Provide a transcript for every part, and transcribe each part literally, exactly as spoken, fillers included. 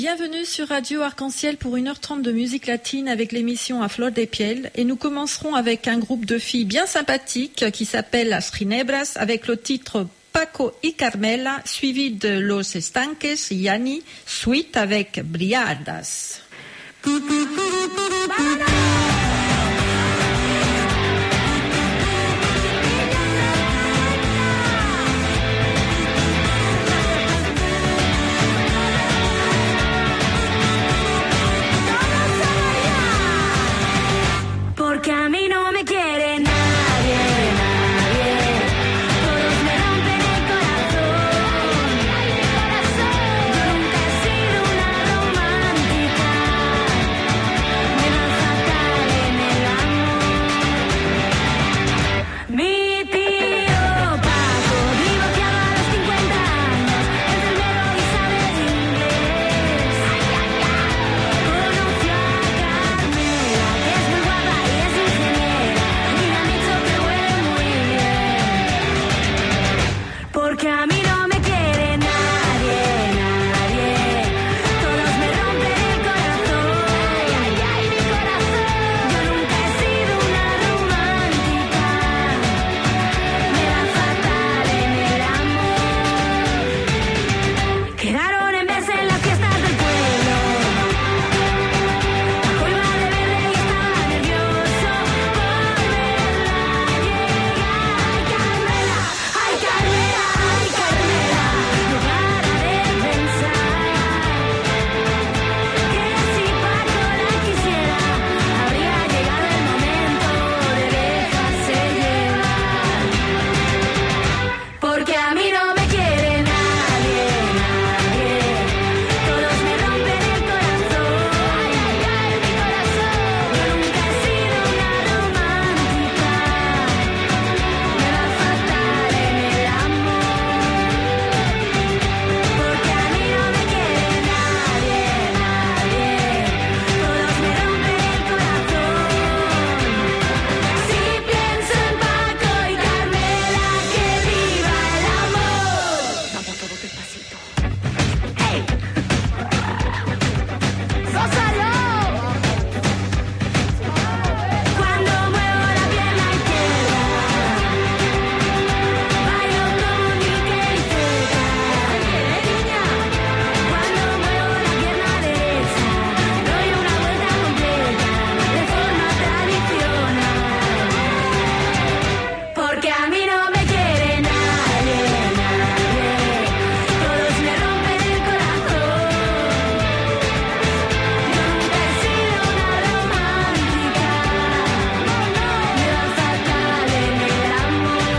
Bienvenue sur Radio Arc-en-Ciel pour une heure trente de musique latine avec l'émission À Flor de Piel. Et nous commencerons avec un groupe de filles bien sympathiques qui s'appelle Las Ginebras avec le titre Paco y Carmela, suivi de Los Estanques y Yanni, suite avec Briardas. Porque a mí no me quiere nadie, nadie. Todos me rompen el corazón. Yo nunca he sido una romántica. Me va fatal en el amor. Mi tío Paco, divorciado a los cincuenta años, enfermero y sabe inglés. Conoció a Carmela, que es muy guapa y es ingeniera, y me han dicho que huele muy bien. Porque a mí no me quiere nadie, nadie. Todos me rompen el corazón. Ay, ay, mi corazón. Yo nunca he sido una romántica. Me va fatal en el amor. Quedaron en verse en las fiestas del pueblo. Paco iba de verde y estaba nervioso por verla llegar. Ay, Carmela, ay, Carmela, ay, Carmela. No para de pensar que si Paco la quisiera, habría llegado el momento de dejarse llevar. Porque a mí no me quiere nadie, nadie. Todos me rompen el corazón. Ay, ay, ay, mi corazón. Yo nunca he sido una romántica. Me va fatal en el amor. Porque a mí no me quiere nadie, nadie. Todos me rompen el corazón. Si pienso en Paco y Carmela, que viva el amor. Vamos todos despacito. ¡Ey! ¡Gózalo! Cuando muevo la pierna izquierda, bailo con mi queritera. Niña, cuando muevo la pierna derecha, doy una vuelta completa de forma tradicional. Porque a mí no me quiere nadie, nadie. Todos me rompen el corazón. Yo nunca he sido una romántica. Me va fatal en el amor.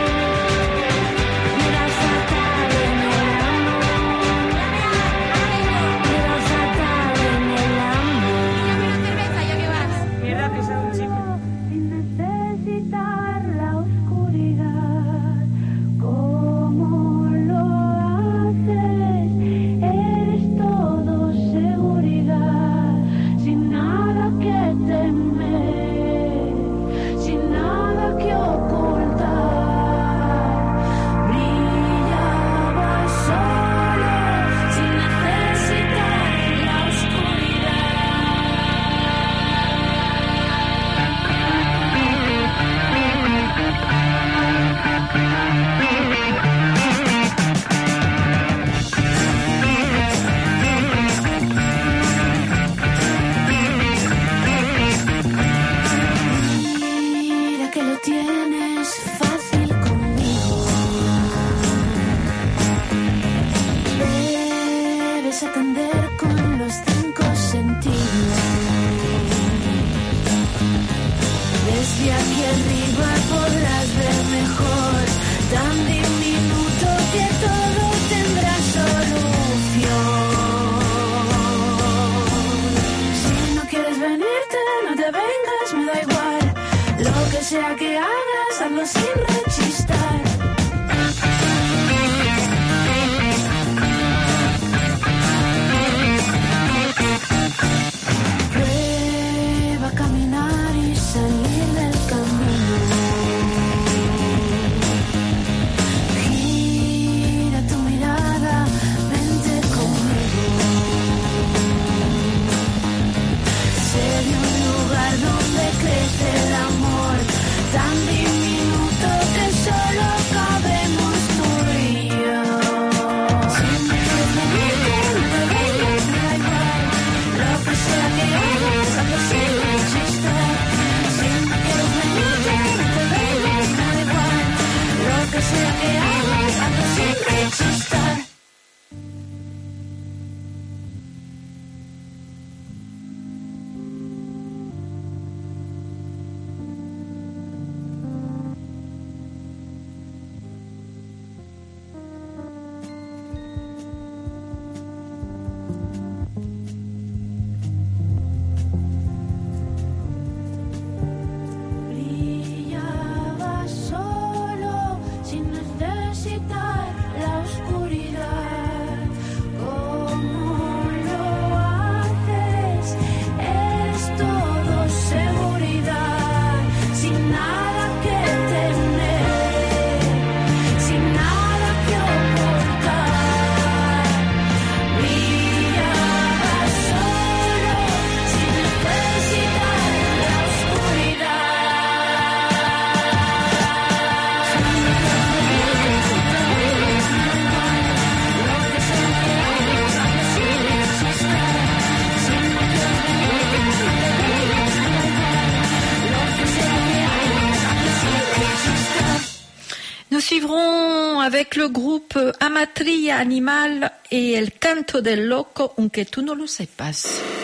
Me va fatal en el amor. Me va fatal en el amor. Cerveza, ya que vas. Mierda, te sale un chip. Sin necesitar la oscuridad, ¿cómo lo haces? Eres todo seguridad, sin nada que temer, sin nada que ocultar. Brillabas solo, sin necesitar la oscuridad. Mira que lo tienes fácil conmigo. Debes atender con los cinco sentidos. Desde aquí arriba podrás ver mejor, tan diminuto que todo tendrá solución. Si no quieres venirte, no te vengas, me da igual. Lo que sea que hagas, hazlo sin rechistar. Prueba a caminar y salir del camino. Gira tu mirada, vente conmigo. avec le groupe Amatria Animal et El Canto del Loco, aunque tú no lo sepas.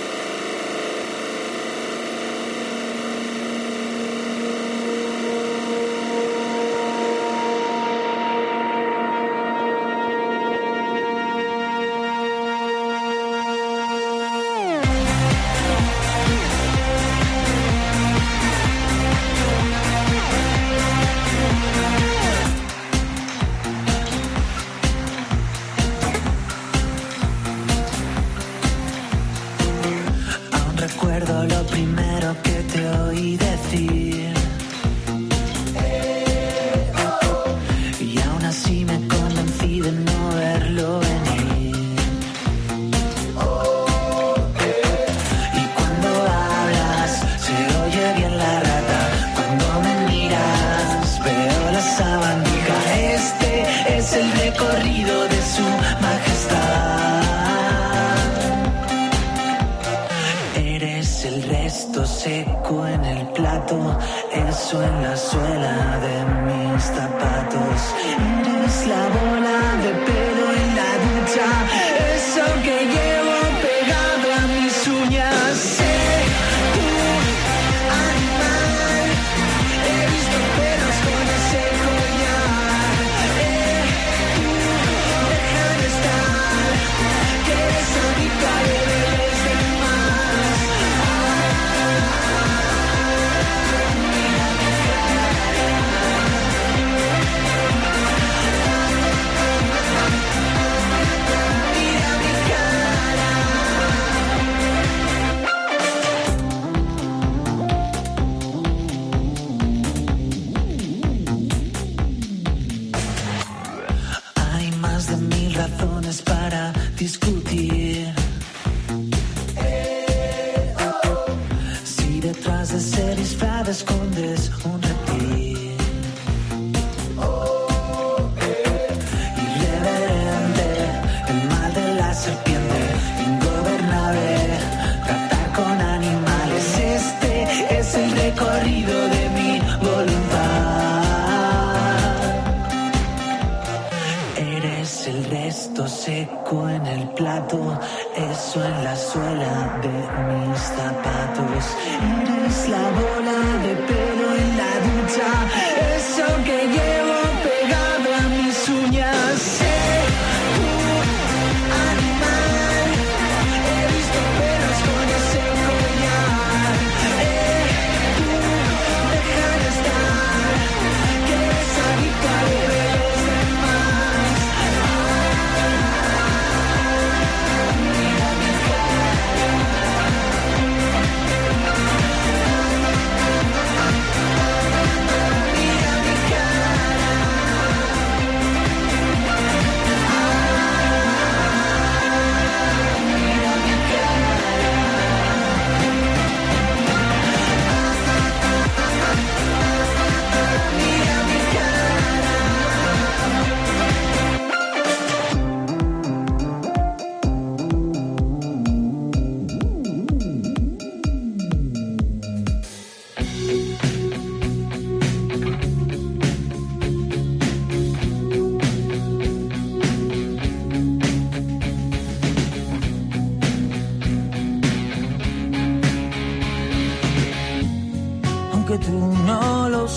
Aunque tú no lo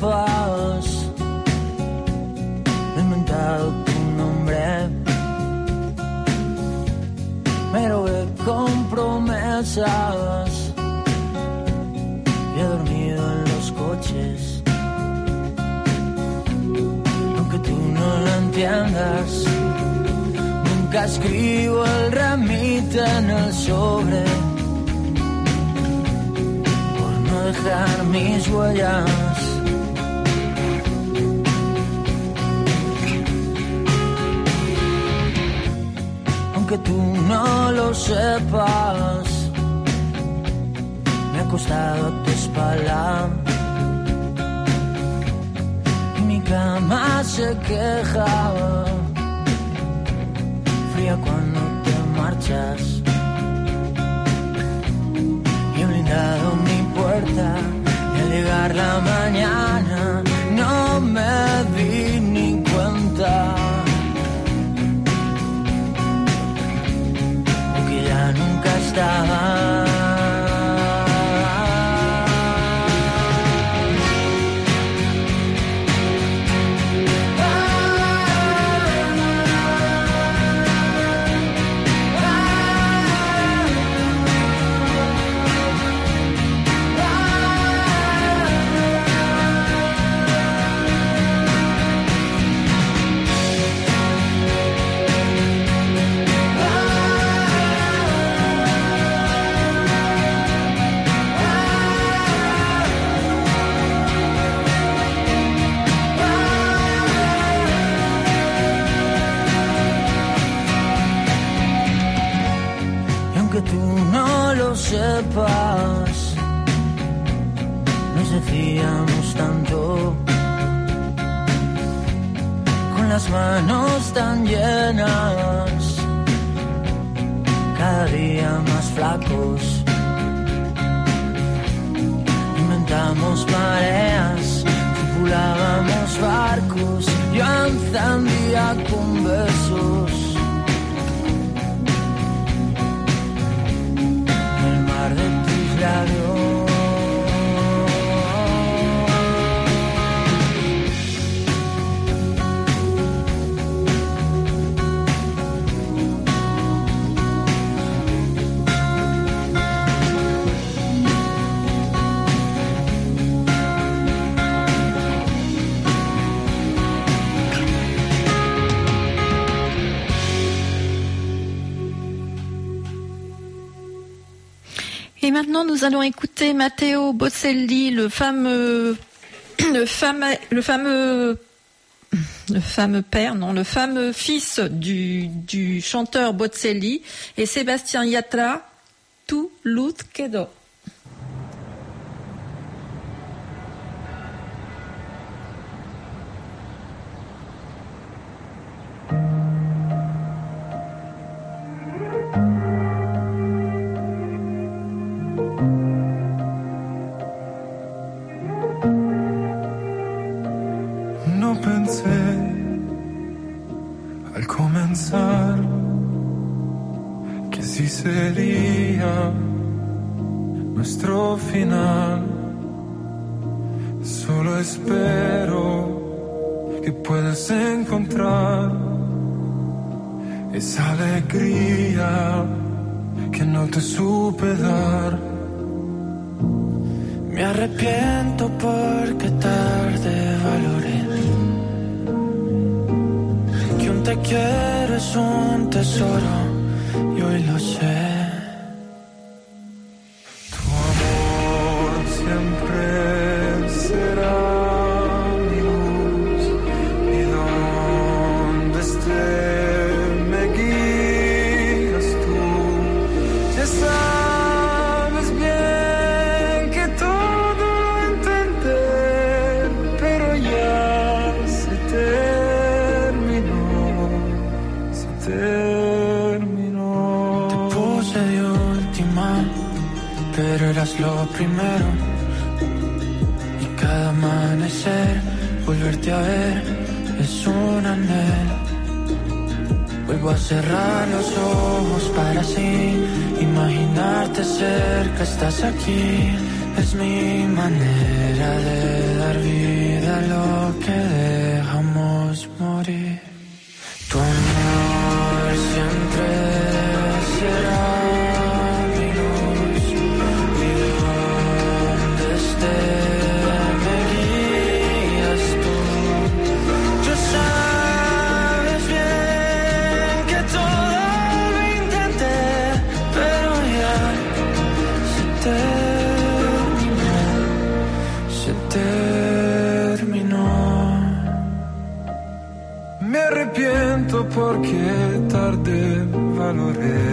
sepas, he inventado tu nombre, me robé con promesas y he dormido en los coches. Aunque tú no lo entiendas, nunca escribo el remite en el sobre, dejar mis huellas. Aunque tú no lo sepas, me he acostado a tu espalda y mi cama se quejaba, fría cuando te marchas. Y he blindado mi puerta y al llegar la mañana no me di ni cuenta estaba. Sepas, nos decíamos tanto, con las manos tan llenas, cada día más flacos. Inventamos mareas, tripulábamos barcos, yo encendía con besos de tus labios. Et maintenant, nous allons écouter Matteo Bozzelli, le fameux, le fameux, le fameux, le fameux père, non, le fameux fils du, du chanteur Bozzelli, et Sébastien Yatra, Tu luz quedó. Que sí sería nuestro final. Solo espero que puedas encontrar esa alegría que no te supe dar. Me arrepiento porque tarde valoré que un te quiero es un tesoro y hoy lo sé. Tu amor siempre será mi luz y donde esté me guías tú. Ya sabes bien que todo lo intenté, pero ya se terminó, se terminó. Te puse de última, pero eras lo primero. Y cada amanecer, volverte a ver es un anhelo. Vuelvo a cerrar los ojos para así imaginarte cerca, estás aquí. Es mi manera de dar vida a lo que dejamos morir. Tu amor siempre será mi luz y donde esté me guías tú. Tú sabes bien que todo lo intenté, pero ya se terminó, se terminó. Me arrepiento porque tarde valoré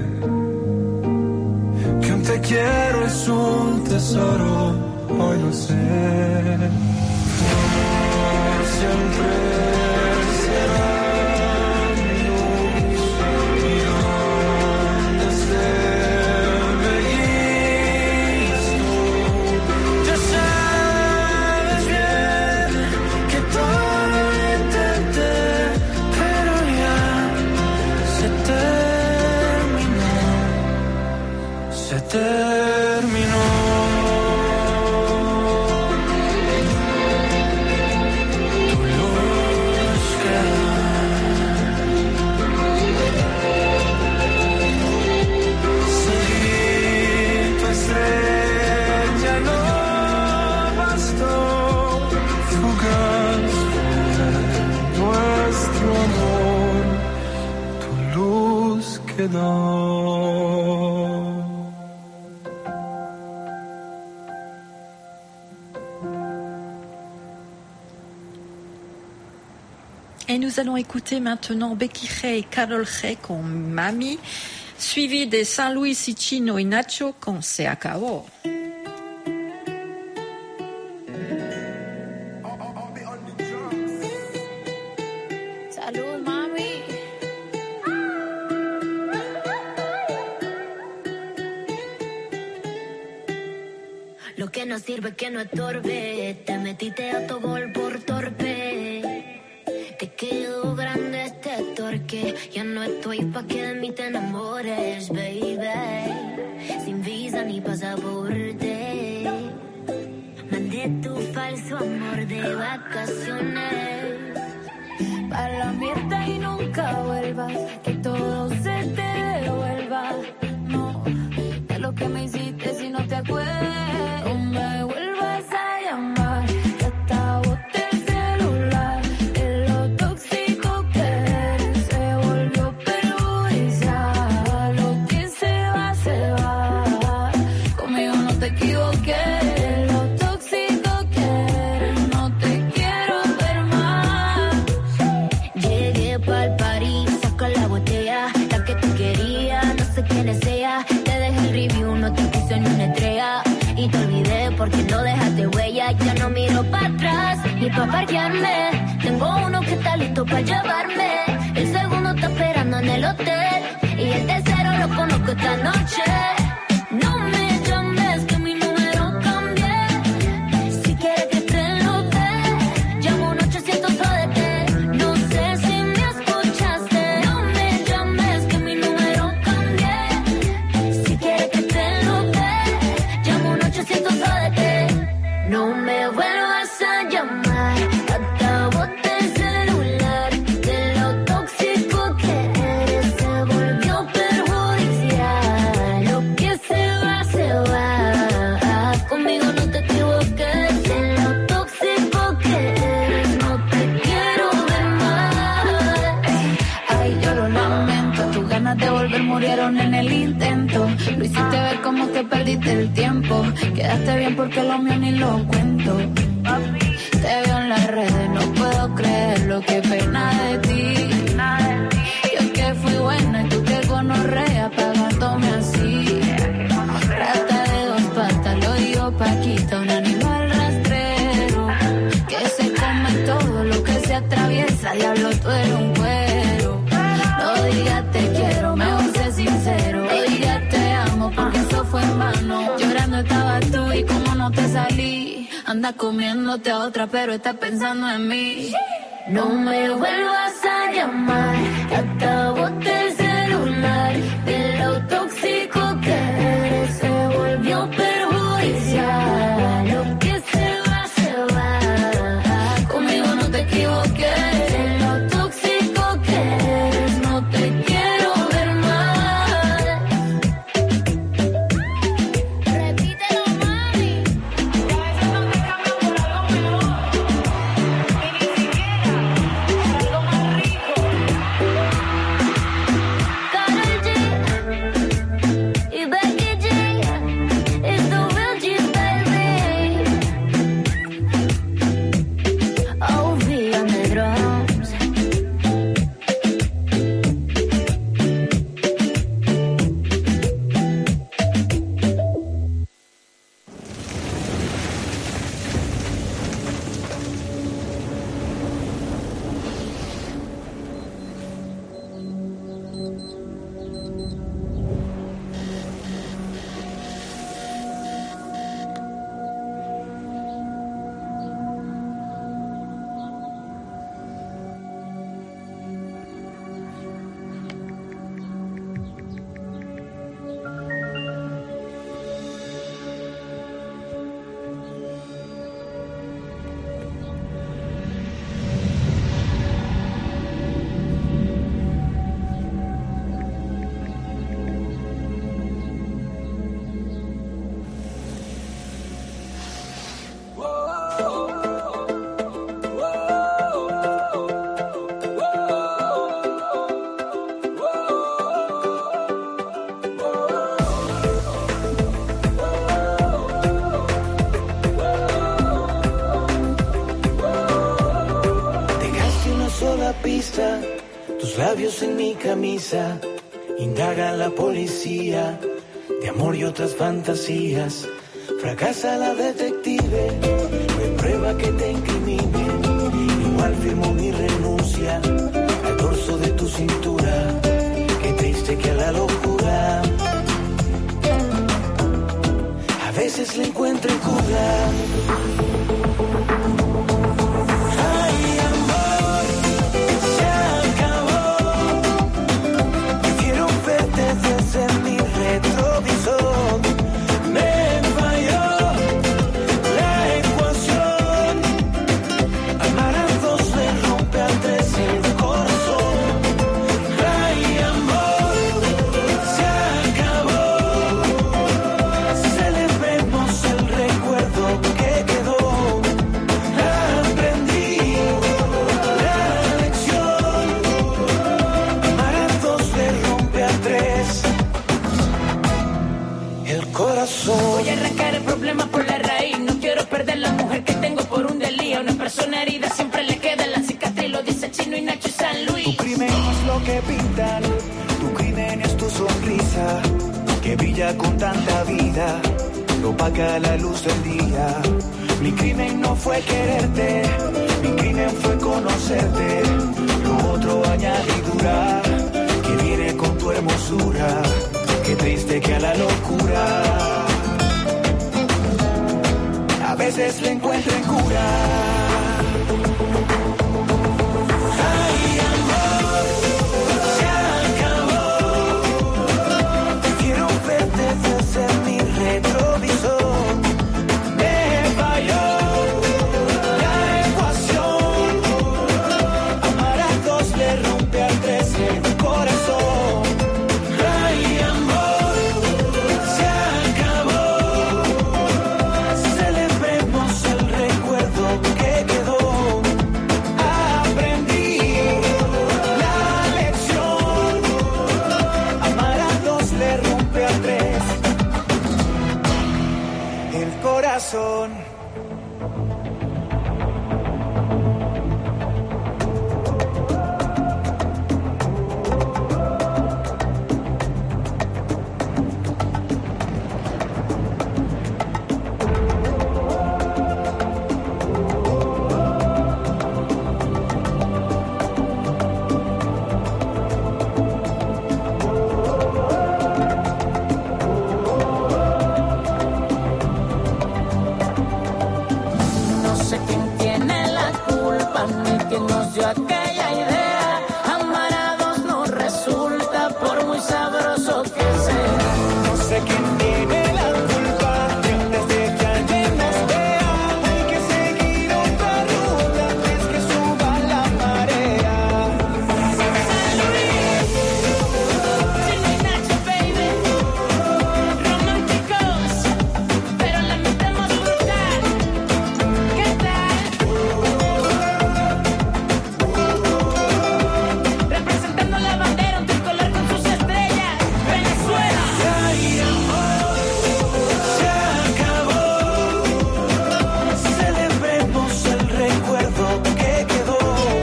que un te quiero es un tesoro, hoy lo sé. Tu amor siempre será mi luz y donde esté me guías tú. Ya sabes bien que todo lo intenté, pero ya se terminó, se terminó. Tu luz queda. Seguí tu estrella, no bastó. Fugaz fue nuestro amor, tu luz quedó. Et nous allons écouter maintenant Becky G et Carol G con Mami, suivi de San Luis y Chino y Nacho con Se Acabó. Salud, mami. Lo que no sirve que no estorbe. Te metiste autogol por torpe. Te quedó grande este torque. Ya no estoy pa' que de mí te enamores, baby. Sin visa ni pasaporte. Mandé tu falso amor de vacaciones. Pa' la mierda y nunca vuelvas. Que todo se te devuelva. No, de lo que me hiciste si no te acuerdas. No me vuelvas a llamar. Que hasta boté el celular. De lo tóxico que eres. Se volvió perjudicial. Lo que se va, se va. Conmigo no te equivoqué. De lo tóxico que eres. No te quiero ver más. Llegué pa'l party, saca la botella. La que tú querías, no sé quién es ella. Te dejé el review, no te puse ni una estrella. Y te olvidé porque no dejaste huella. Ya no miro para atrás, ni pa' parquearme. Tengo uno que está listo para llevarme. El segundo está esperando en el hotel. Y el tercero lo conozco esta noche. No me llames que mi número cambié. Si quieres que te lo dé, llamo un ochocientos O D T. No sé si me escuchaste. No me llames que mi número cambié. Si quieres que te lo dé, llamo un ochocientos O D T. No me vuelvas a llamar. Hasta boté el celular. De lo tóxico que eres se volvió perjudicial. Lo que se va, se va. Conmigo no te equivoques. De lo tóxico que eres no te quiero ver más. Ay, yo lo lamento. Tus ganas de volver murieron en el intento. Lo hiciste ver como que perdiste el tiempo. Quedaste bien porque lo mío ni lo cuento. Te veo en las redes, no puedo creerlo. Qué pena de ti. Yo que fui buena y tú que gonorrea pagándome así. Rata de dos patas, lo digo Paquita, un animal rastrero que se come todo lo que se atraviesa. Diablo, tú eres un cuero. No digas te quiero, mejor sé sincero. No digas te amo porque eso fue en vano. Llorando estabas tú y como no te salí. Anda comiéndote a otra pero estás pensando en mí. No me vuelvas a llamar. Que hasta boté el celular. De lo tóxico que eres se volvió perjudicial. Lo que se va, se va. Conmigo no te equivoques. De lo tóxico que eres no te quiero ver más. Repítelo, mami. Ya a veces no te cambio por algo mejor. Y ni siquiera por algo más rico. Tus labios en mi camisa, indaga la policía, de amor y otras fantasías. Fracasa la detective, no hay prueba que te incrimine. Igual firmo mi renuncia al dorso de tu cintura. Qué triste que a la locura a veces le encuentro cura. Ay, amor, se acabó. Prefiero verte desde mi retrovisor. Me falló la ecuación. Amar a dos le rompe al tres el corazón. Ay, amor, se acabó. Celebremos el recuerdo que quedó. Aprendí la lección. Amar a dos le rompe al tres el corazón. Voy a arrancar el problema por la raíz. No quiero perder la mujer que tengo por un delío. Una persona herida siempre le queda la cicatriz. Lo dice Chino y Nacho y San Luis. Tu crimen no es lo que pintan, tu crimen es tu sonrisa, que brilla con tanta vida, lo opaca la luz del día. Mi crimen no fue quererte, mi crimen fue conocerte. Lo otro añadidura, que viene con tu hermosura. Qué triste que a la locura a veces le encuentren cura. Ay, amor, se acabó. Quiero verte desde mi retrovisor. Me falló la ecuación. Amar a dos le rompe al tres el corazón. Ay, amor, se acabó. Celebremos el recuerdo que quedó. Aprendí la lección. Amar a dos le rompe al tres el corazón. No sé quién tiene la culpa ni quién nos dio aquella idea. Amar a dos no resulta por muy sabroso que sea. No sé quién tiene la culpa desde que alguien nos vea. Hay que seguir otra ruta antes que suba la marea. San Luis, Chino y Nacho, baby. Románticos, pero la metemos brutal. ¿Qué tal? Representando la bandera, un tricolor con sus estrellas. Venezuela. Ay, amor, se acabó. Celebremos el recuerdo que quedó.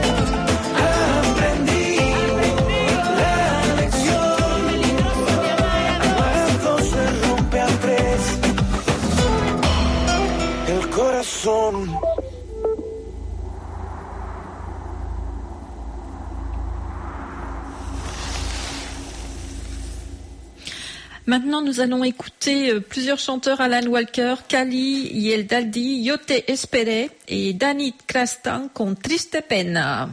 Aprendí la lección. Amar a dos se rompe al tres el corazón. Maintenant, nous allons écouter euh, plusieurs chanteurs: Alan Walker, Cali, Yel Daldi, Yote Espere et Danny Crastan con Triste Pena.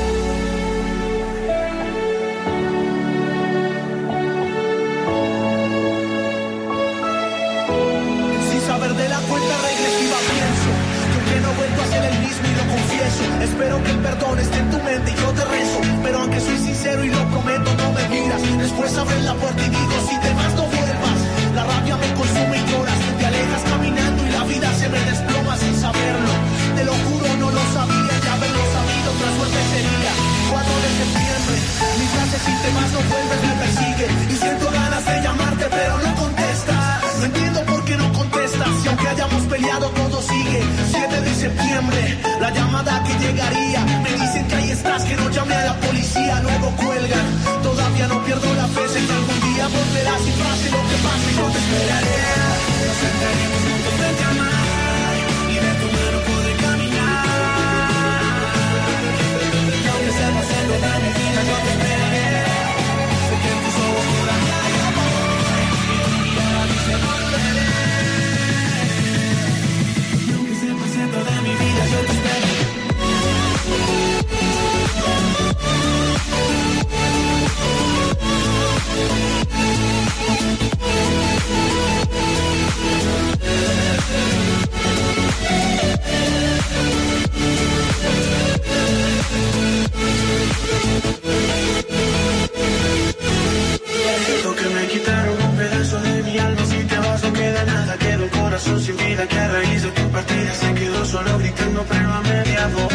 Sin saber de la cuenta regresiva pienso que no he vuelto a ser el mismo y lo confieso. Espero que el perdón esté en tu mente y yo te rezo. Pero aunque soy sincero y lo prometo, no me miras. Después abres la puerta y digo, si te vas no vuelvas. La rabia me consume y lloras. Te alejas caminando y la vida se me desploma sin saberlo. Te lo juro, no lo sabía. Ya haberlo sabido, otra suerte sería. cuatro de septiembre, mi frase si te vas no vuelves me persigue. Y siento ganas de llamarte pero no contestas. No entiendo por qué no contestas. Si aunque hayamos peleado todo sigue. siete de septiembre, la llamada que llegaría. Me dicen que ahí estás, que no llame a la policía. Luego cuelga. llegar. Todavía no pierdo la fe, sé que algún día volverás y pase lo que pase, yo te esperaré. Nos sentaremos juntos frente al mar y de tu mano podré caminar. Y aunque sea pasando de mi vida, yo te esperaré. Sé que en tus ojos todavía hay amor y tu mirada dice volveré. Y aunque sea pasando de mi vida, yo te esperaré. Siento que me quitaron un pedazo de mi alma. Si te vas no queda nada, queda un corazón sin vida que a raíz de tu partida se quedó solo gritando pero a media voz.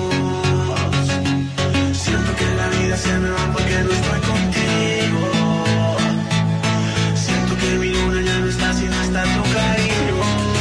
Siento que la vida se me va porque no estoy contigo. Siento que mi luna ya no está si no está tu cariño.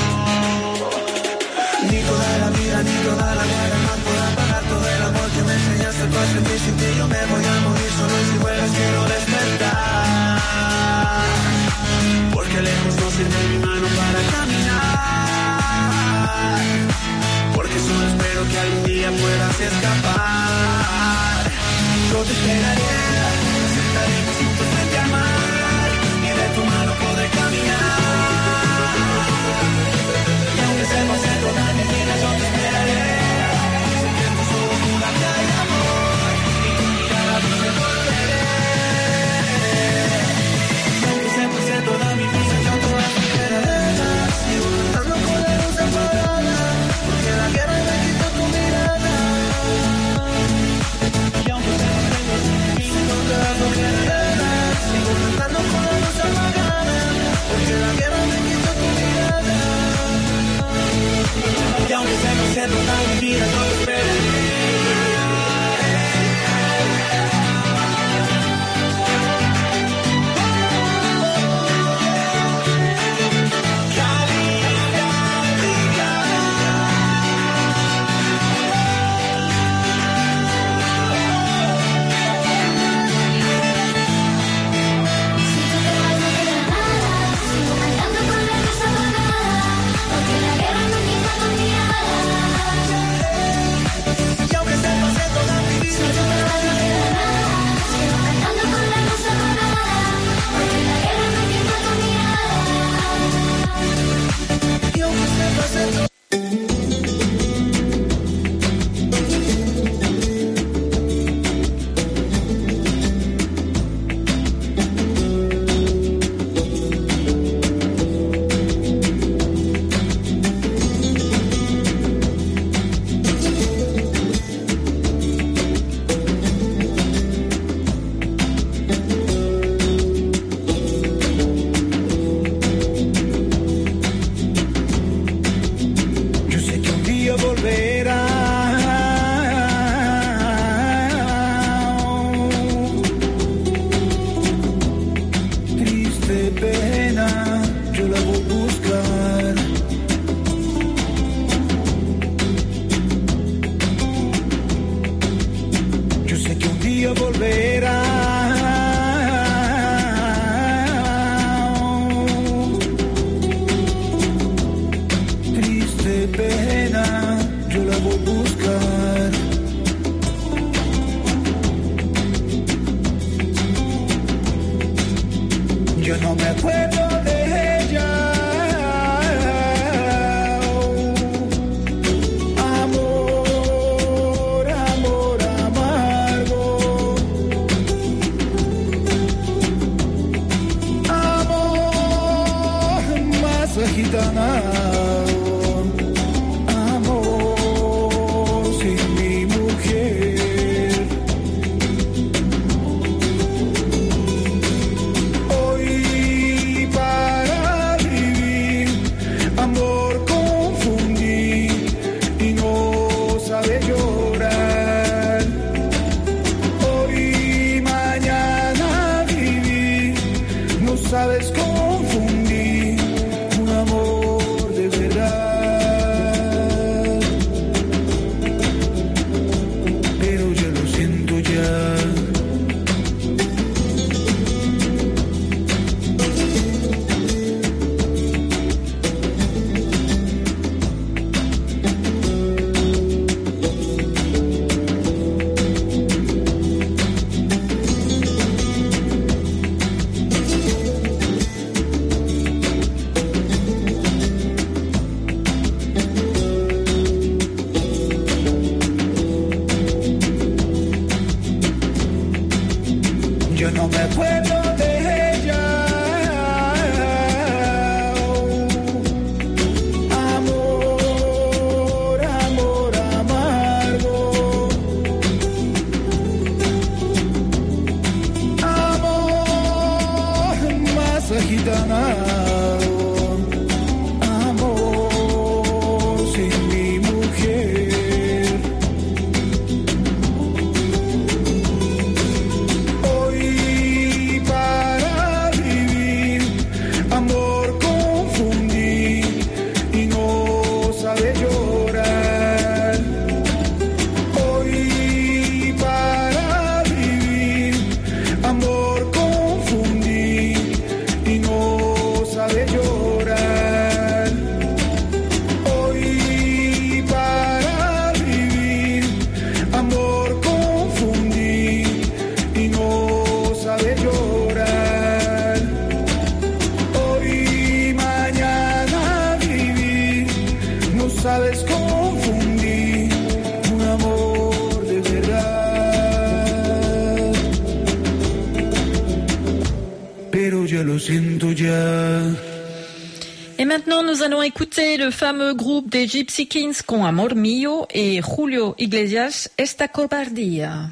Ni toda la vida, ni toda la guerra más podrá pagar todo el amor que me enseñaste tú a sentir. Sin ti yo me voy a morir solo y si vuelas quiero despertar. Porque lejos no sirve mi mano para caminar. Porque solo espero que algún día puedas escapar. Yo te esperaré, nos sentaremos juntos frente al mar y de tu mano podré caminar. Y aunque se pase toda mi vida, yo te esperaré. Sé que en tus ojos todavía hay amor y tu mirada dice volveré. Y aunque se pase toda mi vida, yo te esperaré. Sigo andando con la luz apagada, porque la guerra me quita tu mirada. Y aunque se pase toda mi vida, yo te esperaré. Sigo andando con la luz apagada, porque la guerra me quita tu mirada. Y aunque se pase toda mi vida, yo te esperaré. ganado amor sin mi mujer. Hoy para vivir amor confundí y no sabe llorar. Hoy para vivir amor confundí y no sabe llorar. Hoy para vivir amor confundí y no sabe llorar. Hoy mañana vivir no sabes confundir un amor de verdad. Pero ya lo siento ya. Et maintenant, nous allons écouter le fameux groupe des Gypsy Kings con Amor Mio et Julio Iglesias, Esta Cobardía.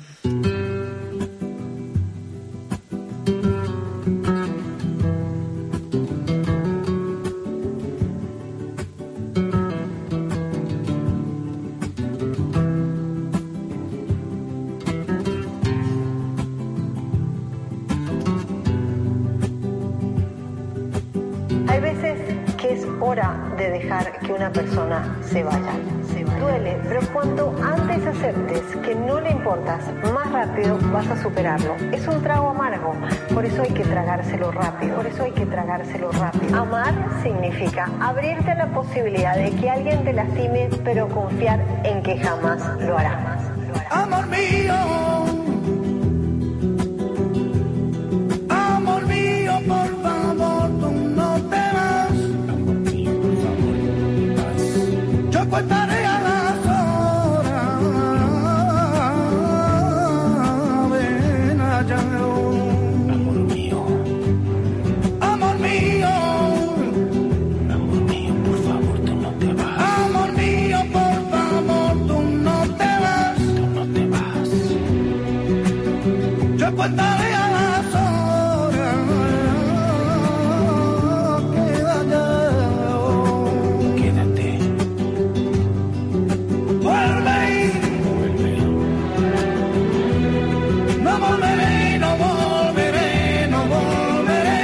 Hay veces que es hora de dejar que una persona se vaya. Se vaya. Duele, pero cuando antes aceptes que no le importas, más rápido vas a superarlo. Es un trago amargo, por eso hay que tragárselo rápido. Por eso hay que tragárselo rápido. Amar significa abrirte a la posibilidad de que alguien te lastime, pero confiar en que jamás lo hará. Amor mío, amor mío, por favor, tú no te vas. Yo contaré a las horas. Ven allá. Amor mío, Amor mío, amor mío, por favor, tú no te vas. amor mío, por favor, tú no te vas. Tú no te vas. Yo contaré a las horas. Quédate. Quédate, Vuelve. vuelve. No volveré, no volveré, no volveré.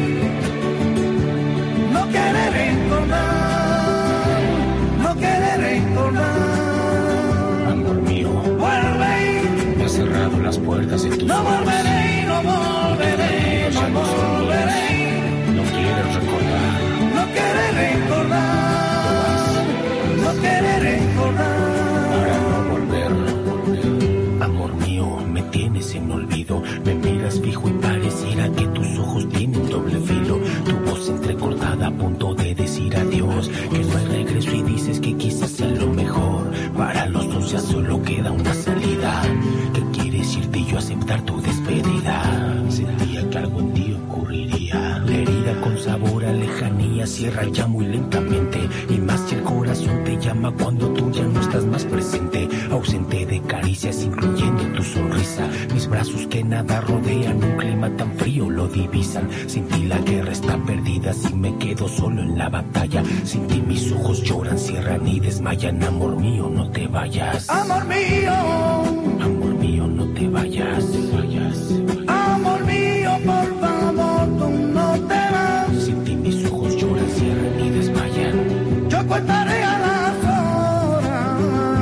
No querer recordar, no querer recordar. Amor mío, Vuelve. me has cerrado las puertas en tus No ojos. volveré, no volveré, no volveré. No quieres recordar. No querer recordar, no querer recordar. Para no volver, amor mío, me tienes en olvido. Me miras fijo y pareciera que tus ojos tienen doble filo. Tu voz entrecortada a punto de decir adiós, que no hay regreso y dices que quizás sea lo mejor. Para los dos ya solo queda una salida. ¿Qué quieres irte y yo aceptar tu despedida? Sentía que algo en ti ocurriría. La herida con sabor a lejanía cierra ya muy lentamente. Y más si el corazón te llama cuando tú ya no estás más presente. Ausente de caricias incluyendo tu sonrisa. Mis brazos que nada rodean un clima tan frío lo divisan. Sin ti la guerra está perdida si me quedo solo en la batalla. Sin ti mis ojos lloran, cierran y desmayan. Amor mío, no te vayas. Amor mío, Amor mío, no te vayas. Te vayas. amor mío, por favor, tú no te vas. Sin ti mis ojos lloran, cierran y desmayan. Yo contaré a las horas.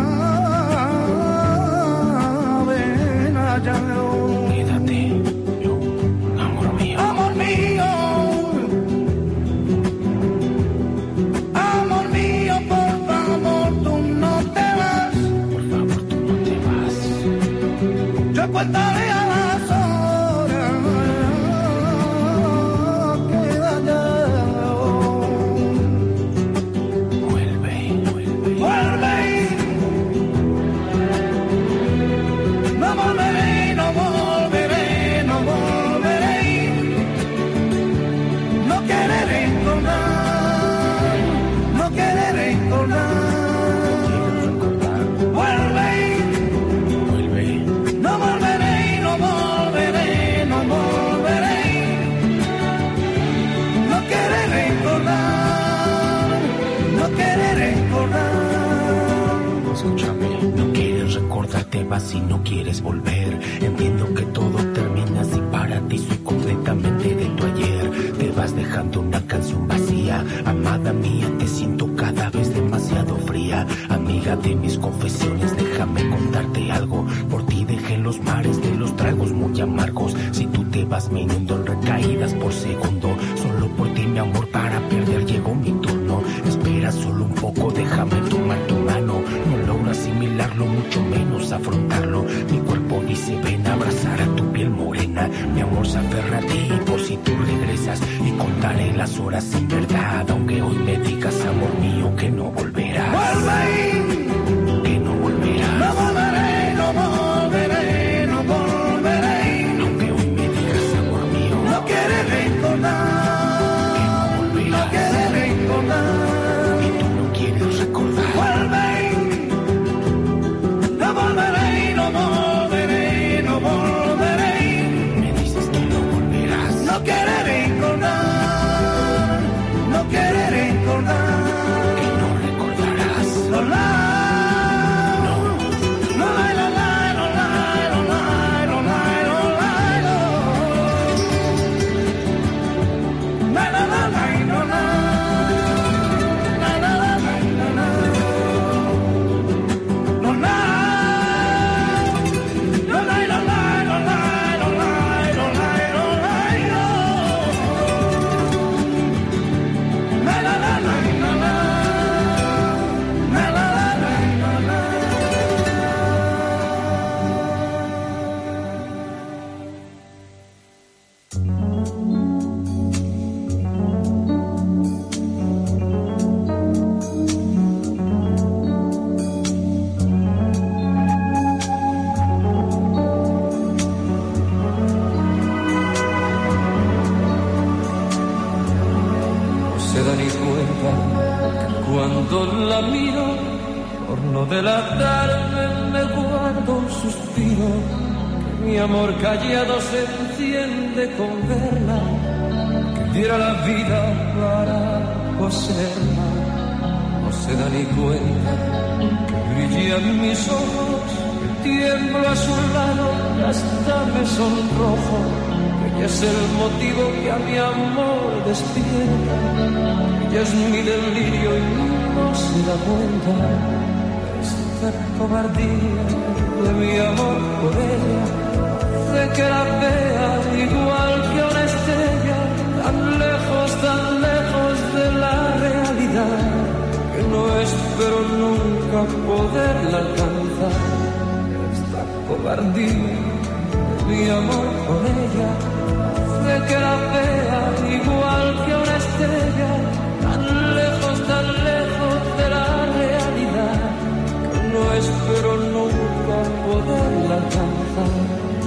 Ven allá. Quédate, amor mío. Amor mío, amor mío, por favor, tú no te vas. Por favor, tú no te vas. Yo contaré a las horas. Quédate. Vuelve, vuelve. Vuelve. No volveré, no volveré, no volveré. No querer recordar, no querer recordar. Vuelve. Vuelve. No volveré, vas y no quieres volver. Entiendo que todo termina así para ti, soy completamente de tu ayer. Te vas dejando una canción vacía, amada mía, te siento cada vez demasiado fría. Amiga de mis confesiones, déjame contarte algo. Por ti dejé los mares de los tragos muy amargos. Si tú te vas me inundo en recaídas por segundo. Solo por ti, mi amor, para perder llegó mi turno. Espera solo un poco, déjame tomar tu mano. No logro asimilarlo, mucho menos afrontarlo. Mi cuerpo dice ven a abrazar a tu piel morena. Mi amor se aferra a ti por si tú regresas. Y contaré las horas en verdad, aunque hoy me digas, amor mío, que no volverás. Vuelve, que no volverás. no volveré, no volveré, no volveré. Aunque hoy me digas, amor mío, No quiere recordar, que no volverás. no quiere recordar. Y tú no quieres recordar. Vuelve, no volveré, no volveré, no volveré. Me dices que no volverás. No quiere recordar, no quiere recordar. Que no recordarás. No la, No. no la, no la, no la, no la, no la, no la, no. Na, na, na, na, no, na. Na, na, na, na, no, na. No, na. No, la, no, la, no, la, no, la, no, la, no, la, no. Na, na, na, na, no, na. Na, na, na, na, no, na. No se da ni cuenta que cuando la miro, por no delatarme me guardo un suspiro, que mi amor callado se enciende con verla, que diera la vida para poseerla. No se da ni cuenta que brillan mis ojos, que tiemblo a su lado y hasta me sonrojo. Ella es el motivo que a mi amor despierta. Ella es mi delirio y no se da cuenta. Esta cobardía de mi amor por ella hace que la vea igual que una estrella, tan lejos, tan lejos de la realidad, que no espero nunca poderla alcanzar. Esta cobardía de mi amor por ella de que la vea igual que una estrella, tan lejos, tan lejos de la realidad, que no espero nunca poderla alcanzar.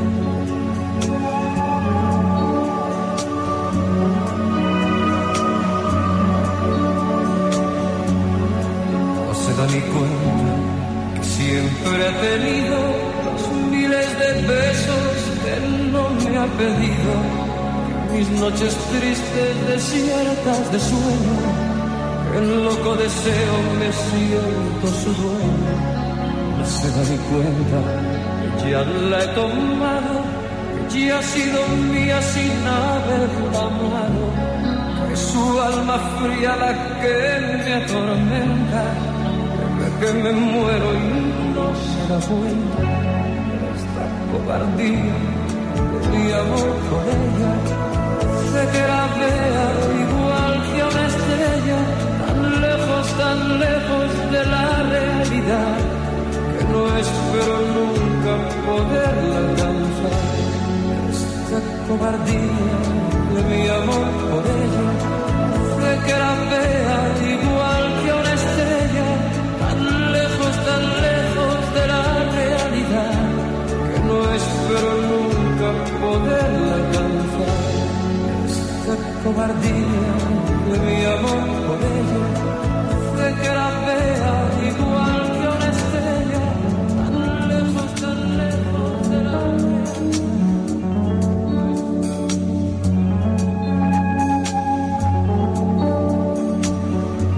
No se da ni cuenta que siempre ha tenido los miles de besos que no me ha pedido. Mis noches tristes, desiertas de sueño, en loco deseo me siento su dueño. No se da ni cuenta que ya la he tomado, que ya ha sido mía sin haberla amado, que es su alma fría la que me atormenta, de que me muero y no se da cuenta. Esta cobardía de mi amor por ella de que la vea igual que una estrella, tan lejos, tan lejos de la realidad, que no espero nunca poderla alcanzar. Esta cobardía de mi amor por ella, de que la vea igual que una estrella, tan lejos, tan lejos de la realidad, que no espero nunca poderla alcanzar. Esta cobardía de mi amor por ella, de que la vea igual que una estrella, tan lejos, tan lejos de la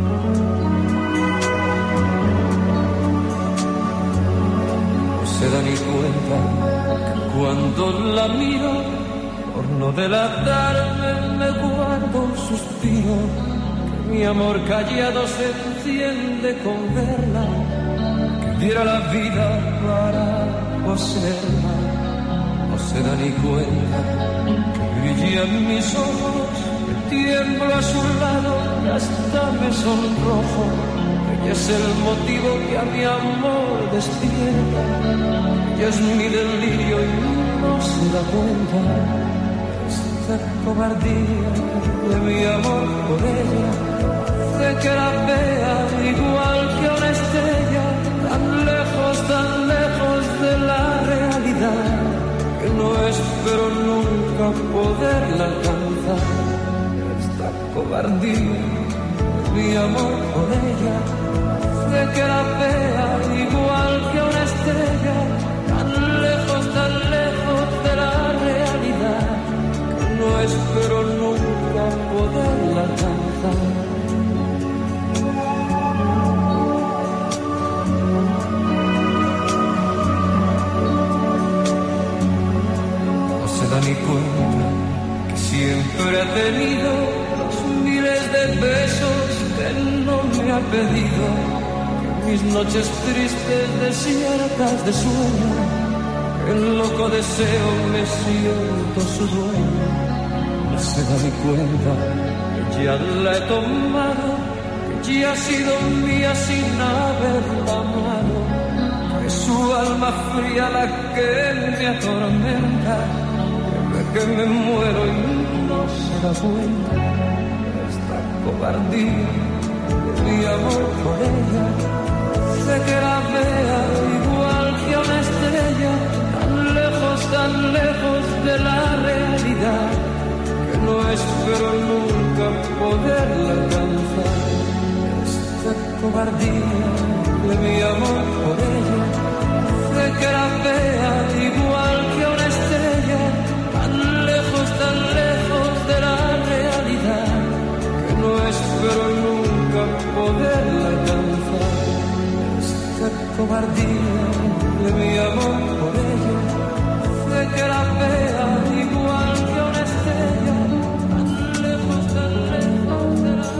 No se da ni no delatarme me guardo un suspiro, que mi amor callado se enciende con verla, que diera la vida para poseerla. No se da ni cuenta que brillan mis ojos, que tiemblo a su lado y hasta me sonrojo. Ella es el motivo que a mi amor despierta, ella es mi delirio y no se da cuenta. Esta cobardía de mi amor por ella hace que la vea igual que una estrella, tan lejos, tan lejos de la realidad, que no espero nunca poderla alcanzar. Esta cobardía de mi amor por ella hace que la vea igual que una estrella, tan lejos, tan lejos de la realidad, que no espero nunca poderla alcanzar. No se da ni cuenta que siempre ha tenido los miles de besos que no me ha pedido, que mis noches tristes desiertas de sueño, el loco deseo me siento su dueño. No se da ni cuenta que ya la he tomado, que ya ha sido mía sin haberla amado, que es su alma fría la que me atormenta, que me muero y no se da cuenta. Esta cobardía de mi amor por ella hace que la vea igual que una estrella, tan lejos, tan lejos de la realidad, que no espero nunca poderla alcanzar. Esta cobardía de mi amor por ella hace que la vea igual que una estrella, tan lejos, tan lejos de la realidad, que no espero nunca poderla alcanzar. Esta cobardía de mi amor por ella hace que la vea igual que una estrella, tan lejos, tan lejos de la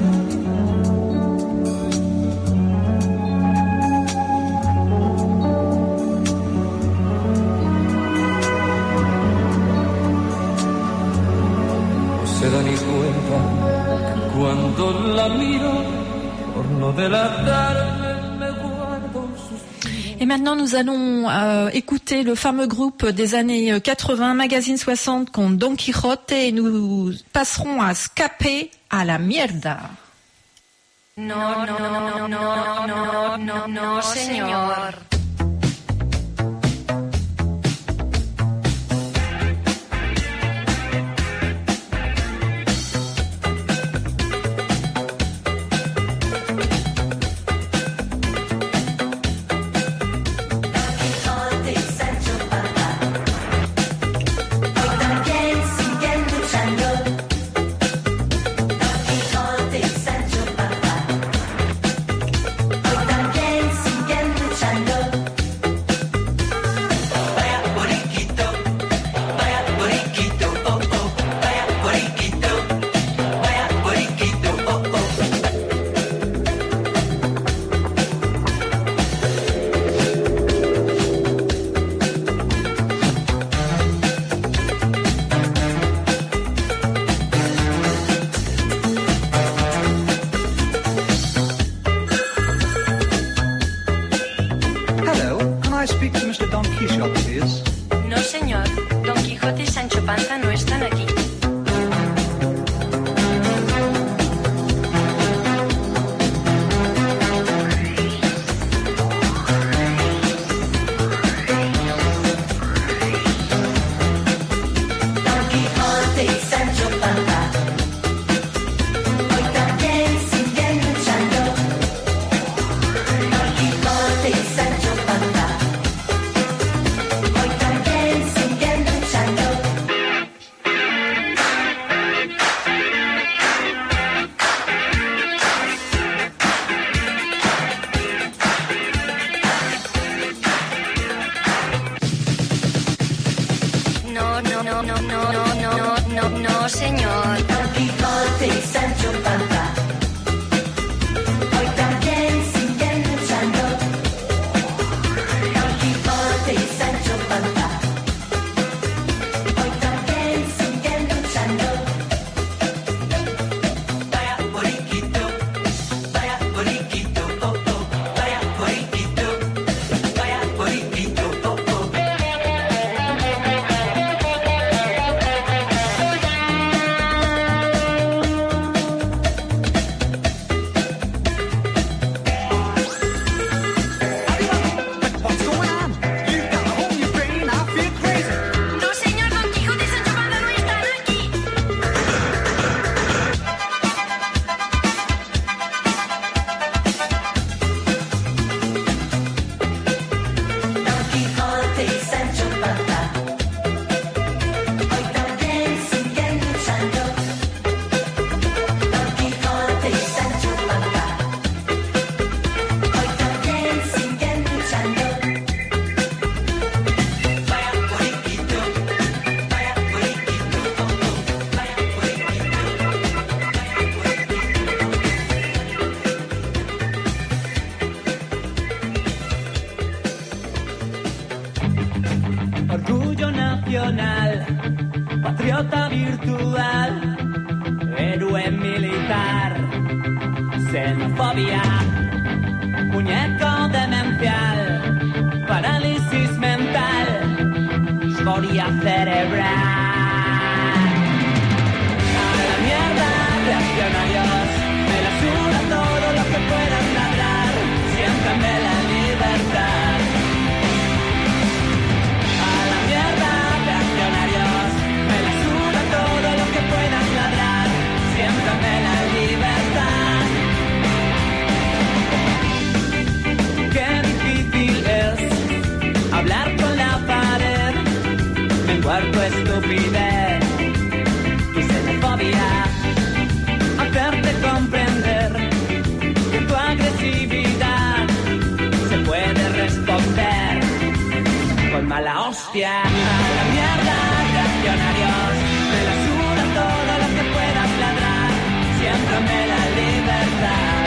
se da ni cuenta que cuando la miro, por no delatarme, me guardo un suspiro. Et maintenant, nous allons euh, écouter le fameux groupe des années quatre-vingts, Magazine soixante, contre Don Quijote, et nous passerons à Escape a la mierda. No, no, no, no, no, no, no, señor. Sancho virtual, héroe militar, xenofobia, muñeco demencial, parálisis mental, escoria cerebral. A la mierda, reaccionarios, me la suda todo lo que puedan ladrar, siéntame la libertad. A la mierda, reaccionarios, me la suda todo lo que puedan ladrar, siéntame la libertad. Qué difícil es hablar con la pared, menguar tu estupidez, tu xenofobia, hacerte comprender que tu agresividad se puede responder con mala hostia. A la mierda, reaccionarios, me la suda todo lo que puedas ladrar, siéntame la libertad.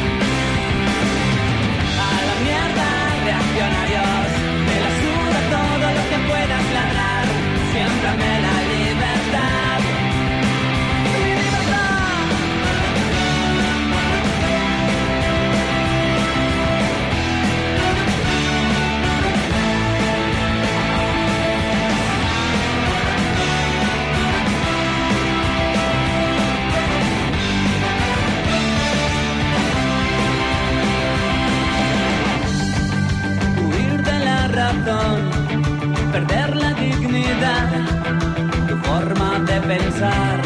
A la mierda, reaccionarios, me la suda todo lo que puedas ladrar, siéntame la libertad. ¡Mi libertad! Huir de la razón, perder la dignidad, tu forma de pensar.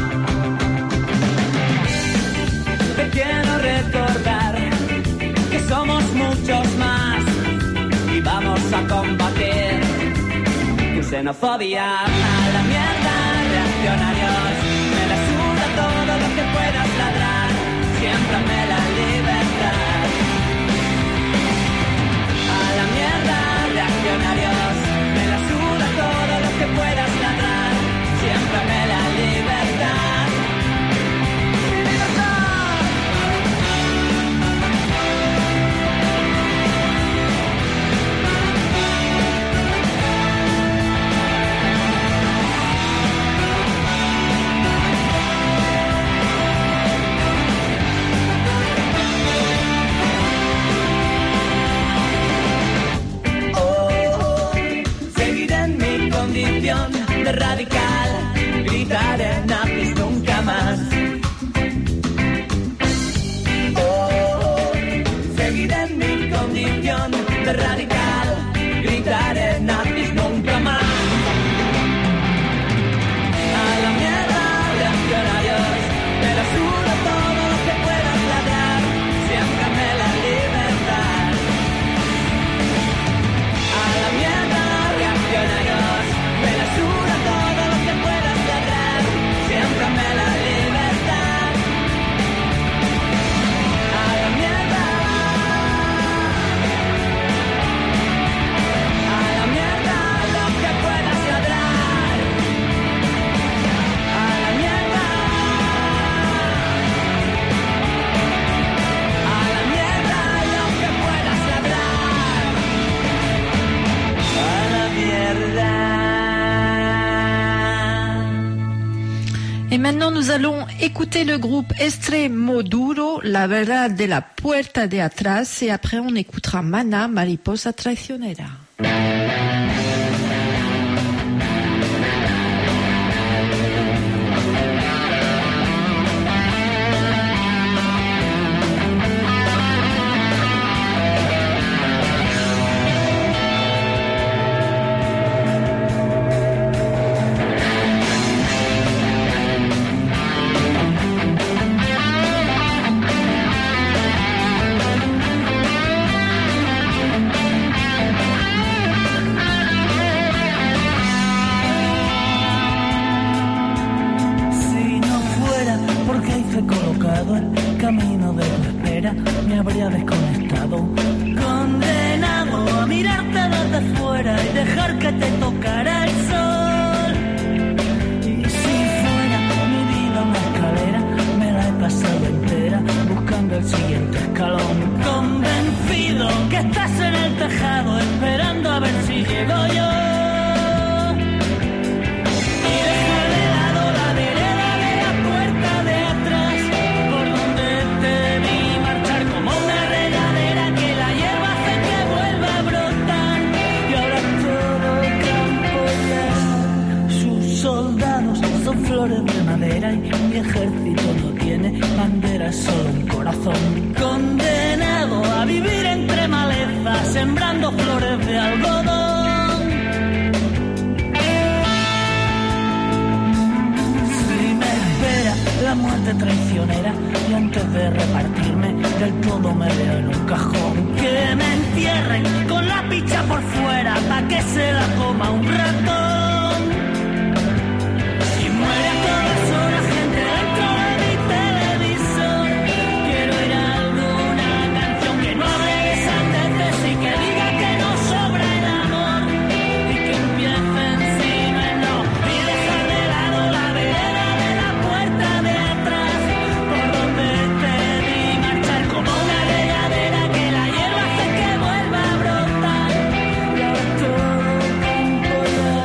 Te quiero recordar que somos muchos más y vamos a combatir tu xenofobia. A la mierda, reaccionarios, me la suda todo lo que puedas ladrar, siéntame la libertad. A la mierda, reaccionarios, me la suda todo lo que puedas ladrar, siéntame la libertad. ¡Mi libertad! Seguiré en mi condición de radical, gritaré nazis nunca más. Oh, seguiré en mi condición de radical, gritaré nazis nunca más. A la mierda, reaccionarios, me la suda todo lo que puedas ladrar, siéntame la libertad. A la mierda, reaccionarios, me la suda todo lo que puedas ladrar, siéntame la libertad. A la mierda, a la mierda lo que puedas ladrar. A la mierda, a la mierda lo que puedas ladrar. A la mierda. Et maintenant, nous allons écouter le groupe Extremoduro, La Verdad de la Puerta de Atrás, et après on écoutera Mana, Mariposa Traicionera. Si no fuera porque hice colocado el camino de tu espera, me habría desconectado. Condenado a mirarte desde fuera y dejar que te tocara el sol. Y si fuera mi vida una escalera, me la he pasado entera buscando el siguiente escalón. Convencido que estás en el tejado esperando a ver si llego yo. Y deja de lado la eres solo un corazón condenado a vivir entre malezas, sembrando flores de algodón. Si me espera la muerte traicionera y antes de repartirme del todo me veo en un cajón, que me entierren con la picha por fuera pa' que se la coma un ratón. Y muere a todas horas gente dentro de mi televisor. Quiero oír alguna canción que no hable de sandeces y que diga que no sobra el amor y que empiece encima en no y dejar de lado la vereda de la puerta de atrás por donde te vi marchar como una regadera que la hierba hace que vuelva a brotar y ahora todo campo ya.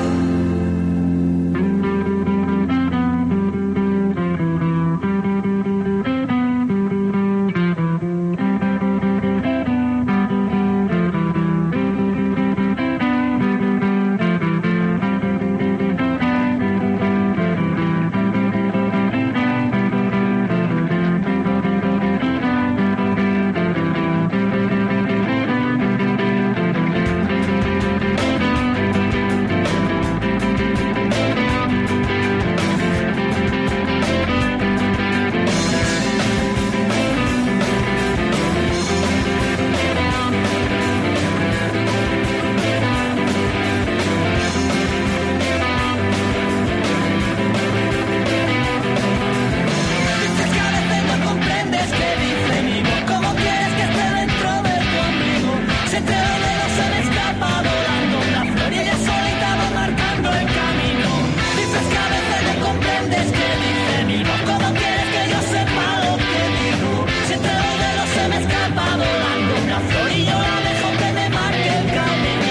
Dices que a veces no comprendes que dice mi voz. ¿Cómo quieres que esté dentro de tu ombligo? Si entre los dedos se me escapa volando una flor y ella solita va marcando el camino. Dices que a veces no comprendes que dice mi voz. ¿Cómo quieres que yo sepa lo que digo? Si entre los dedos se me escapa volando una flor y yo la dejo que me marque el camino.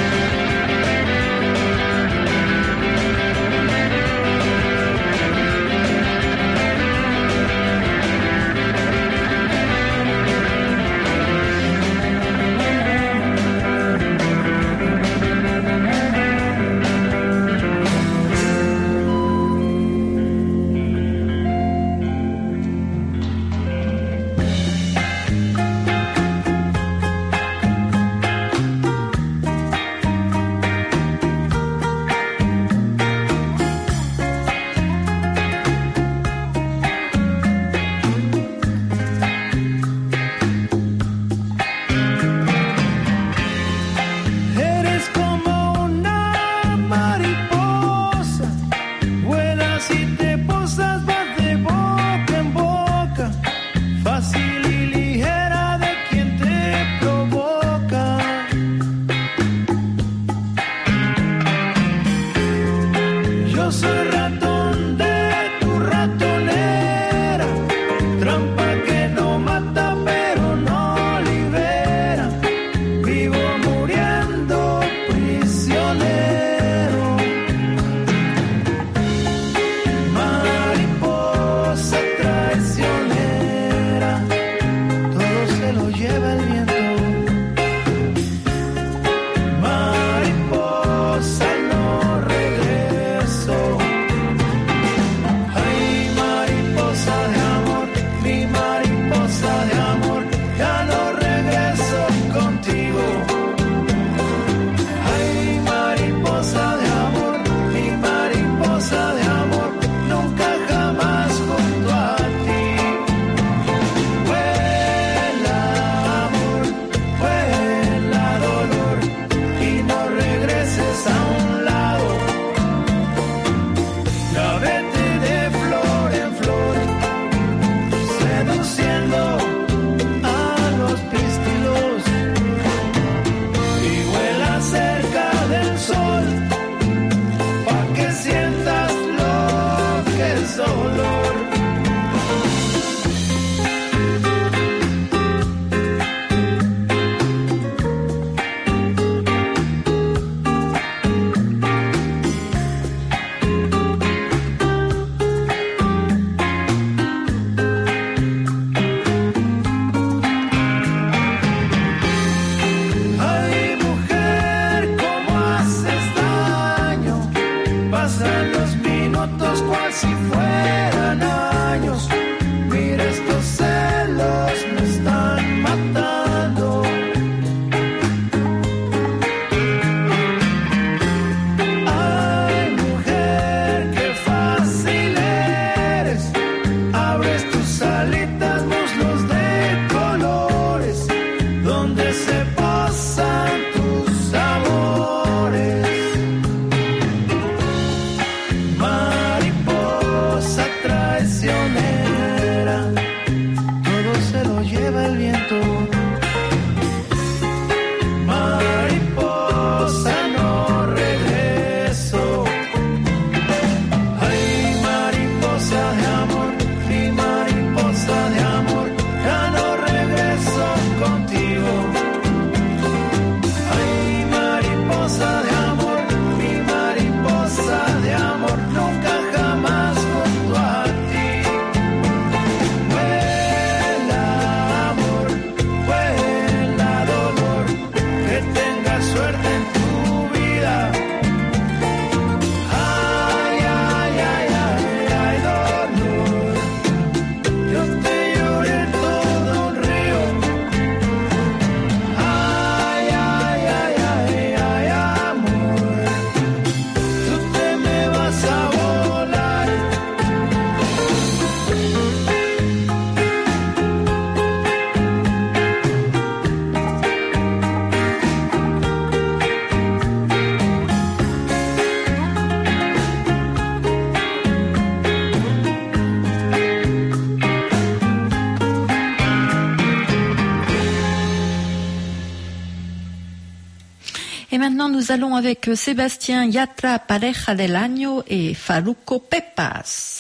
Eres como una mariposa, vuelas y te posas, vas de boca en boca, fácil y ligera de quien te provoca. Yo soy ratón de tu ratonera, trampa que no mata pero no libera. Vivo muriendo prisionero. Mariposa traicionera, todo se lo lleva el viento. Mariposa no regreso. Ay, mariposa de amor, mi mariposa. maintenant nous allons avec Sébastien Yatra, Pareja del Año et Farruko Pepas.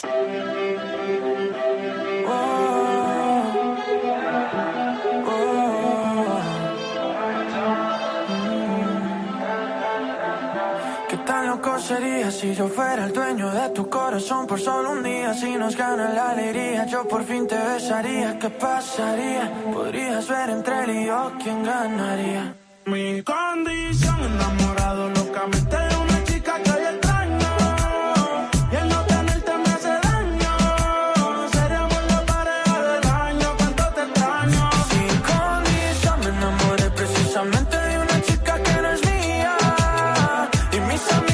Loco sería si yo fuera el dueño de tu corazón por solo un día. Si nos gana la alegría, yo por fin te besaría. ¿Qué pasaría? Podrías ver entre él y yo quién ganaría. Mi condición, enamorado locamente de una chica que hoy extraño. Y el no tenerte me hace daño. Seríamos la pareja del año, cuánto te extraño. Sin condición me enamoré precisamente de una chica que no es mía. Y mis amigos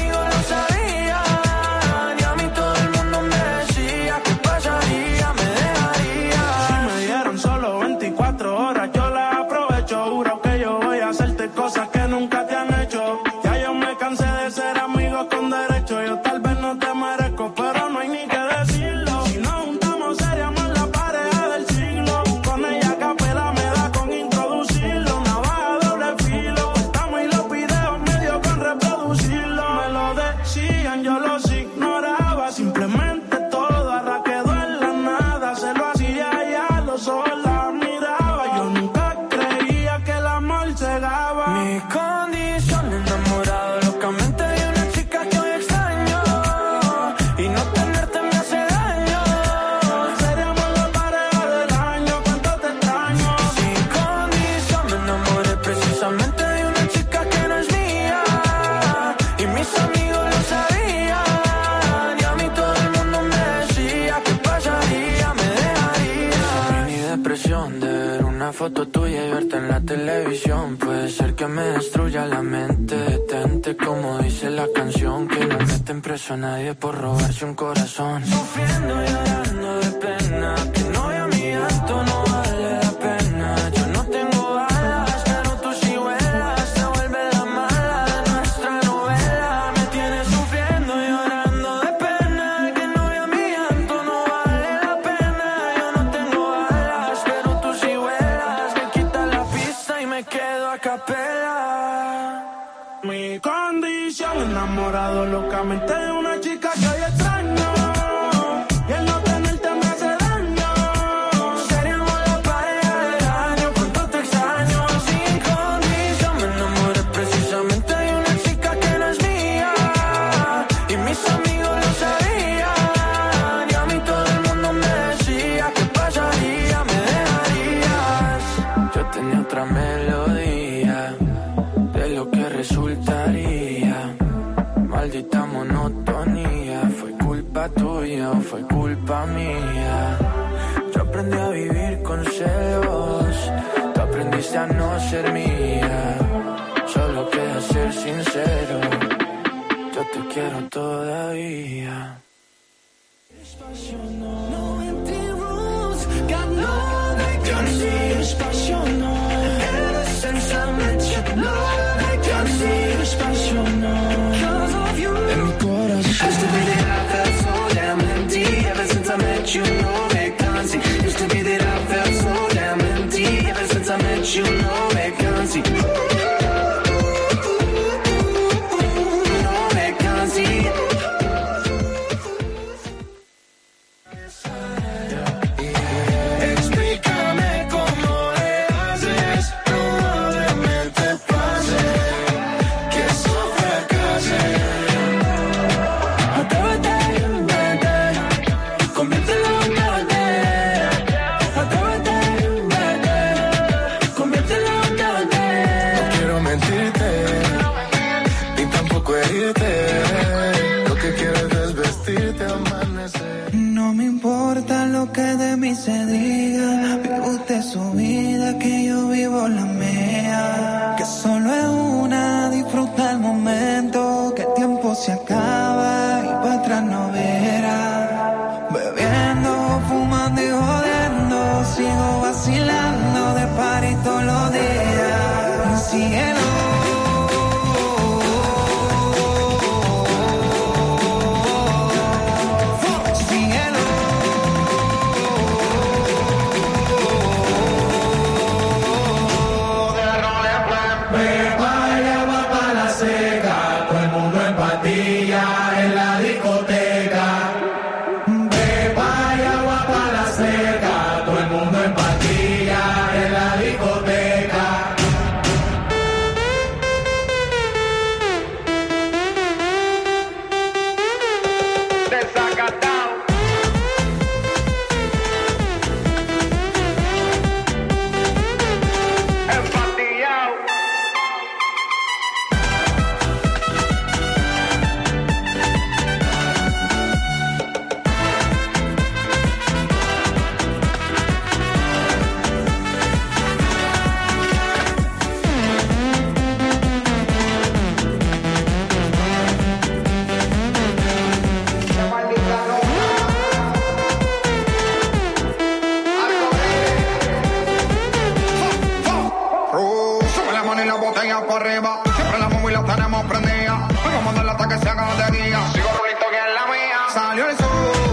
cosas que nunca te han hecho. Ya yo me cansé de ser amigos con derecho. Yo tal vez no te merezco, pero no hay ni que decirlo. Si nos juntamos seríamos la pareja del siglo. Con ella a capela me da con introducirlo. Una baja doble filo. Estamos y los videos medio con reproducirlo. Me lo decían, yo los ignoraba. Simplemente todo ahora quedó en la nada. Se lo hacía ya, los ojos la miraba. Yo nunca creía que el amor cegaba. Mi condición, enamorado locamente de una chica que hoy extraño. Y no tenerte me hace daño. Seríamos la pareja del año, cuánto te extraño. Sin condición me enamoré precisamente de una chica que no es mía. Y mis amigos lo sabían. Y a mí todo el mundo me decía ¿qué pasaría? Me dejaría. Ni depresión de ver una foto tuya y verte en la televisión. Puede ser que me destruya la mente. Detente como dice la canción. Que no meten preso a nadie por robarse un corazón. Sufriendo y llorando de pena. Que no vea mi llanto, no vale la pena. Yo no tengo alas, pero tú sí vuelas. Te vuelve la mala de nuestra novela. Me tienes sufriendo y llorando de pena. Que no vea mi llanto, no vale la pena. Yo no tengo alas, pero tú sí vuelas. Me quitas la pista y me quedo a capela. Mi condición, enamorado locamente de una chica que hoy extraño. Y el no tenerte me hace daño. Seríamos la pareja del año, cuánto te extraño. Sin condición me enamoré precisamente de una chica que no es mía. Y mis amigos lo sabían. Y a mí todo el mundo me decía ¿qué pasaría? Me dejarías. Yo tenía otra melodía de lo que resultaría. Maldita monotonía. Fue culpa tuya o fue culpa mía. Yo aprendí a vivir con celos. Tú aprendiste a no ser mía. Solo queda ser sincero. Yo te quiero todavía. No empty rooms, got no vacancy. Espacio no, eres esencialmente no vacancy. Espacio no, cause of you. En mi corazón. Used to be that I felt so damn empty. Ever since I met you, no vacancy. Used to be that I felt so damn empty. Ever since I met you, no vacancy. No vacancy. Explícame cómo le haces, probablemente pase que eso fracase. Atrévete, vete, conviértelo en caballero. Atrévete, vete, conviértelo en caballero. No quiero mentirte, ni tampoco herirte. Lo que quiero es desvestirte, amanecer. No me importa lo que de mí se diga. Vive usted su vida, que yo vivo la mía. Que solo es una, disfruta el momento. Que el tiempo se acaba y para atrás no verá. Bebiendo, fumando y jodiendo. Sigo vacilando de party todos los días. Cielo. Vaya, va para la para arriba. Siempre la mueve y la tenemos prendida. Vamos a darle hasta que se haga de día. Sigo rulito que es la mía. Salió el sol.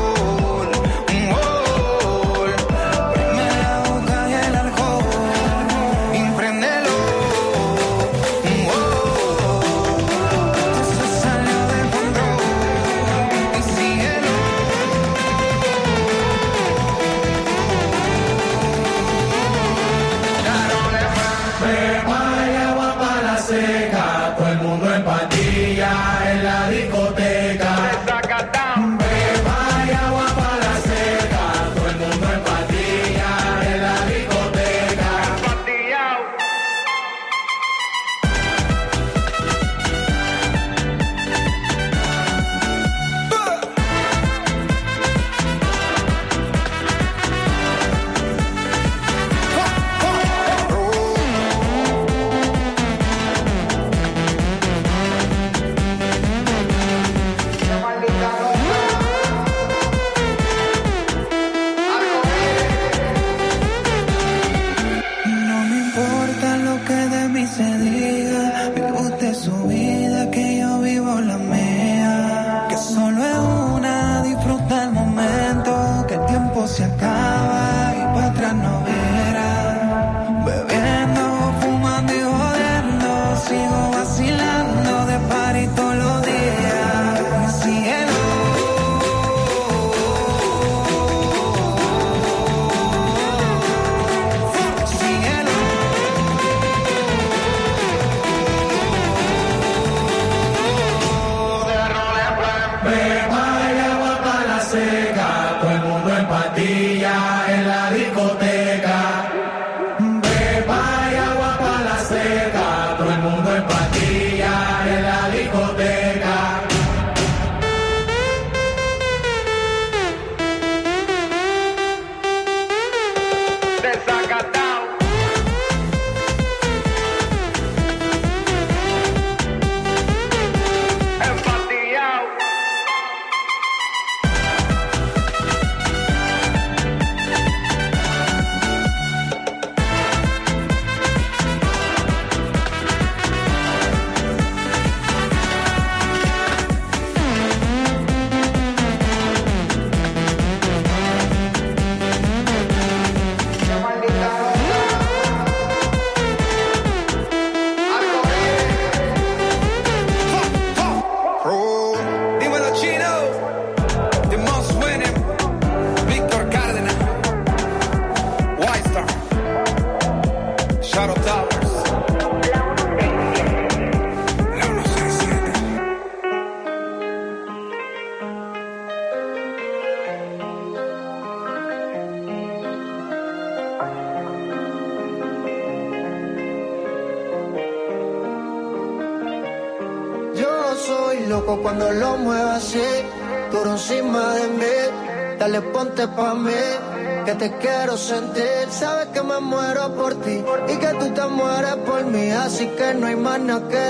Cuando lo muevas así, duro encima de mí, dale ponte pa' mí, que te quiero sentir. Sabes que me muero por ti y que tú te mueres por mí, así que no hay más nada que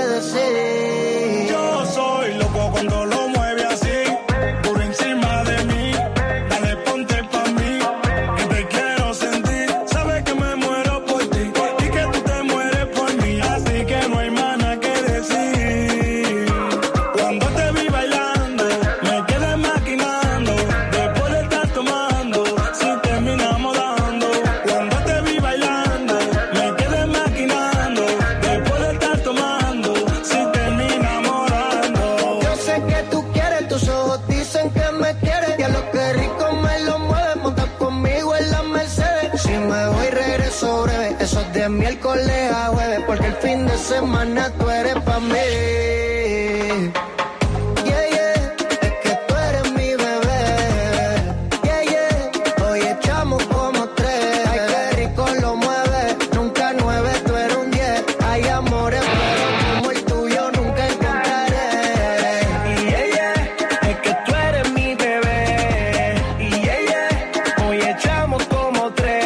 decir. Yo soy loco cuando lo mueve así, duro encima de mí, dale ponte pa' mí, que te quiero sentir. Sabes que me muero por ti y que tú te mueres por mí, así que no hay más nada que decir. De miércoles a jueves, porque el fin de semana tú eres pa' mí. Yeah, yeah, es que tú eres mi bebé. Yeah, yeah, hoy echamos como tres. Ay, qué rico lo mueve, nunca nueve, tú eres un diez. Hay amores, pero como el tuyo nunca encontraré. Yeah, yeah, es que tú eres mi bebé. Yeah, yeah, hoy echamos como tres.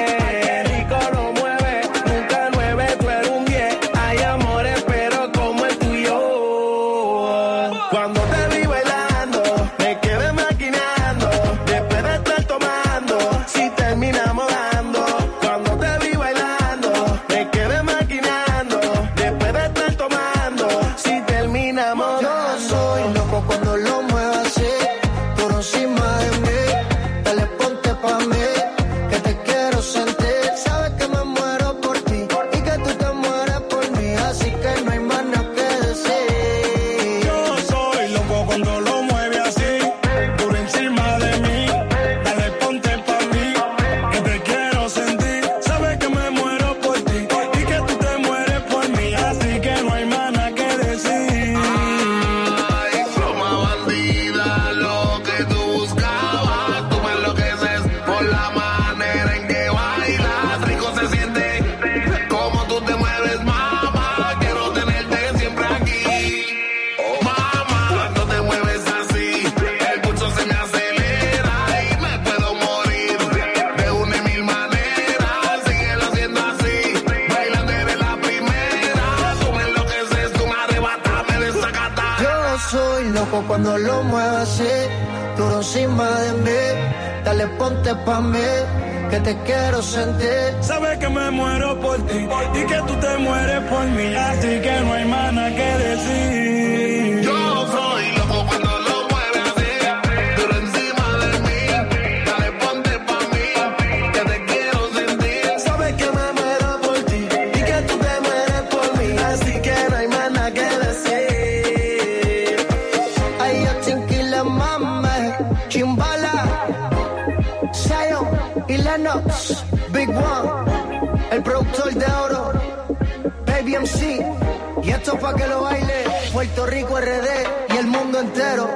loco cuando lo muevas así, duro encima de mí. Dale, ponte pa' mí, que te quiero sentir. Sabes que me muero por ti y que tú te mueres por mí, así que no hay más nada que decir. Yo soy loco cuando lo mueves así, duro encima de mí. Dale, ponte pa' mí, que te quiero sentir. Sabes que me muero por ti y que tú te mueres por mí, así que no hay más nada que decir. Ay, yo chinquila, mame, chimbala, Zion y Lennox, Big One, el productor de oro, Baby M C, y esto pa' que lo baile Puerto Rico R D y el mundo entero.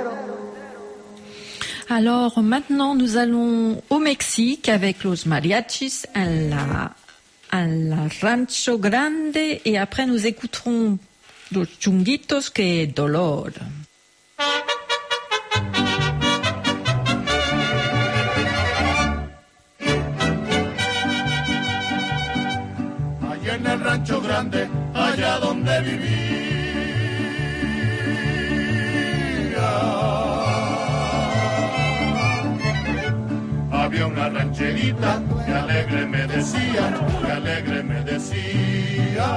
Alors maintenant, nous allons au Mexique avec los mariachis à la, à la Rancho Grande et après nous écouterons los chunguitos que dolor. Allá en el Rancho Grande, allá donde vivía, había una rancherita que alegre me decía, que alegre me decía,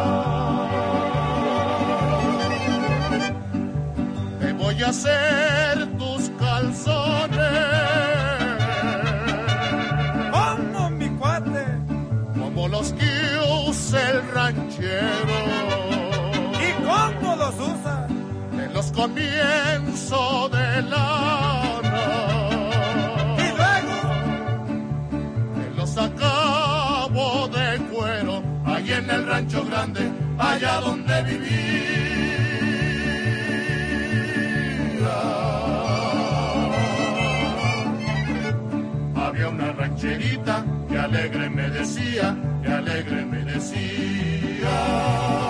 te voy a hacer tus calzones. ¡Vamos, mi cuate! Como los que usa el ranchero. ¿Y cómo los usa? De los comienzo de lana. Y luego te los acabo de cuero. Allí en el Rancho Grande, allá donde vivía. Había una rancherita que alegre me decía, que alegre me decía.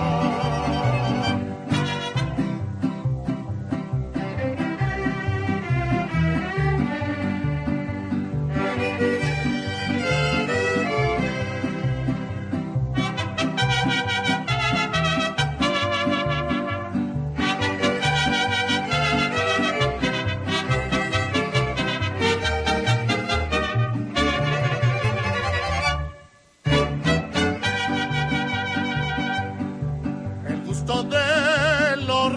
De los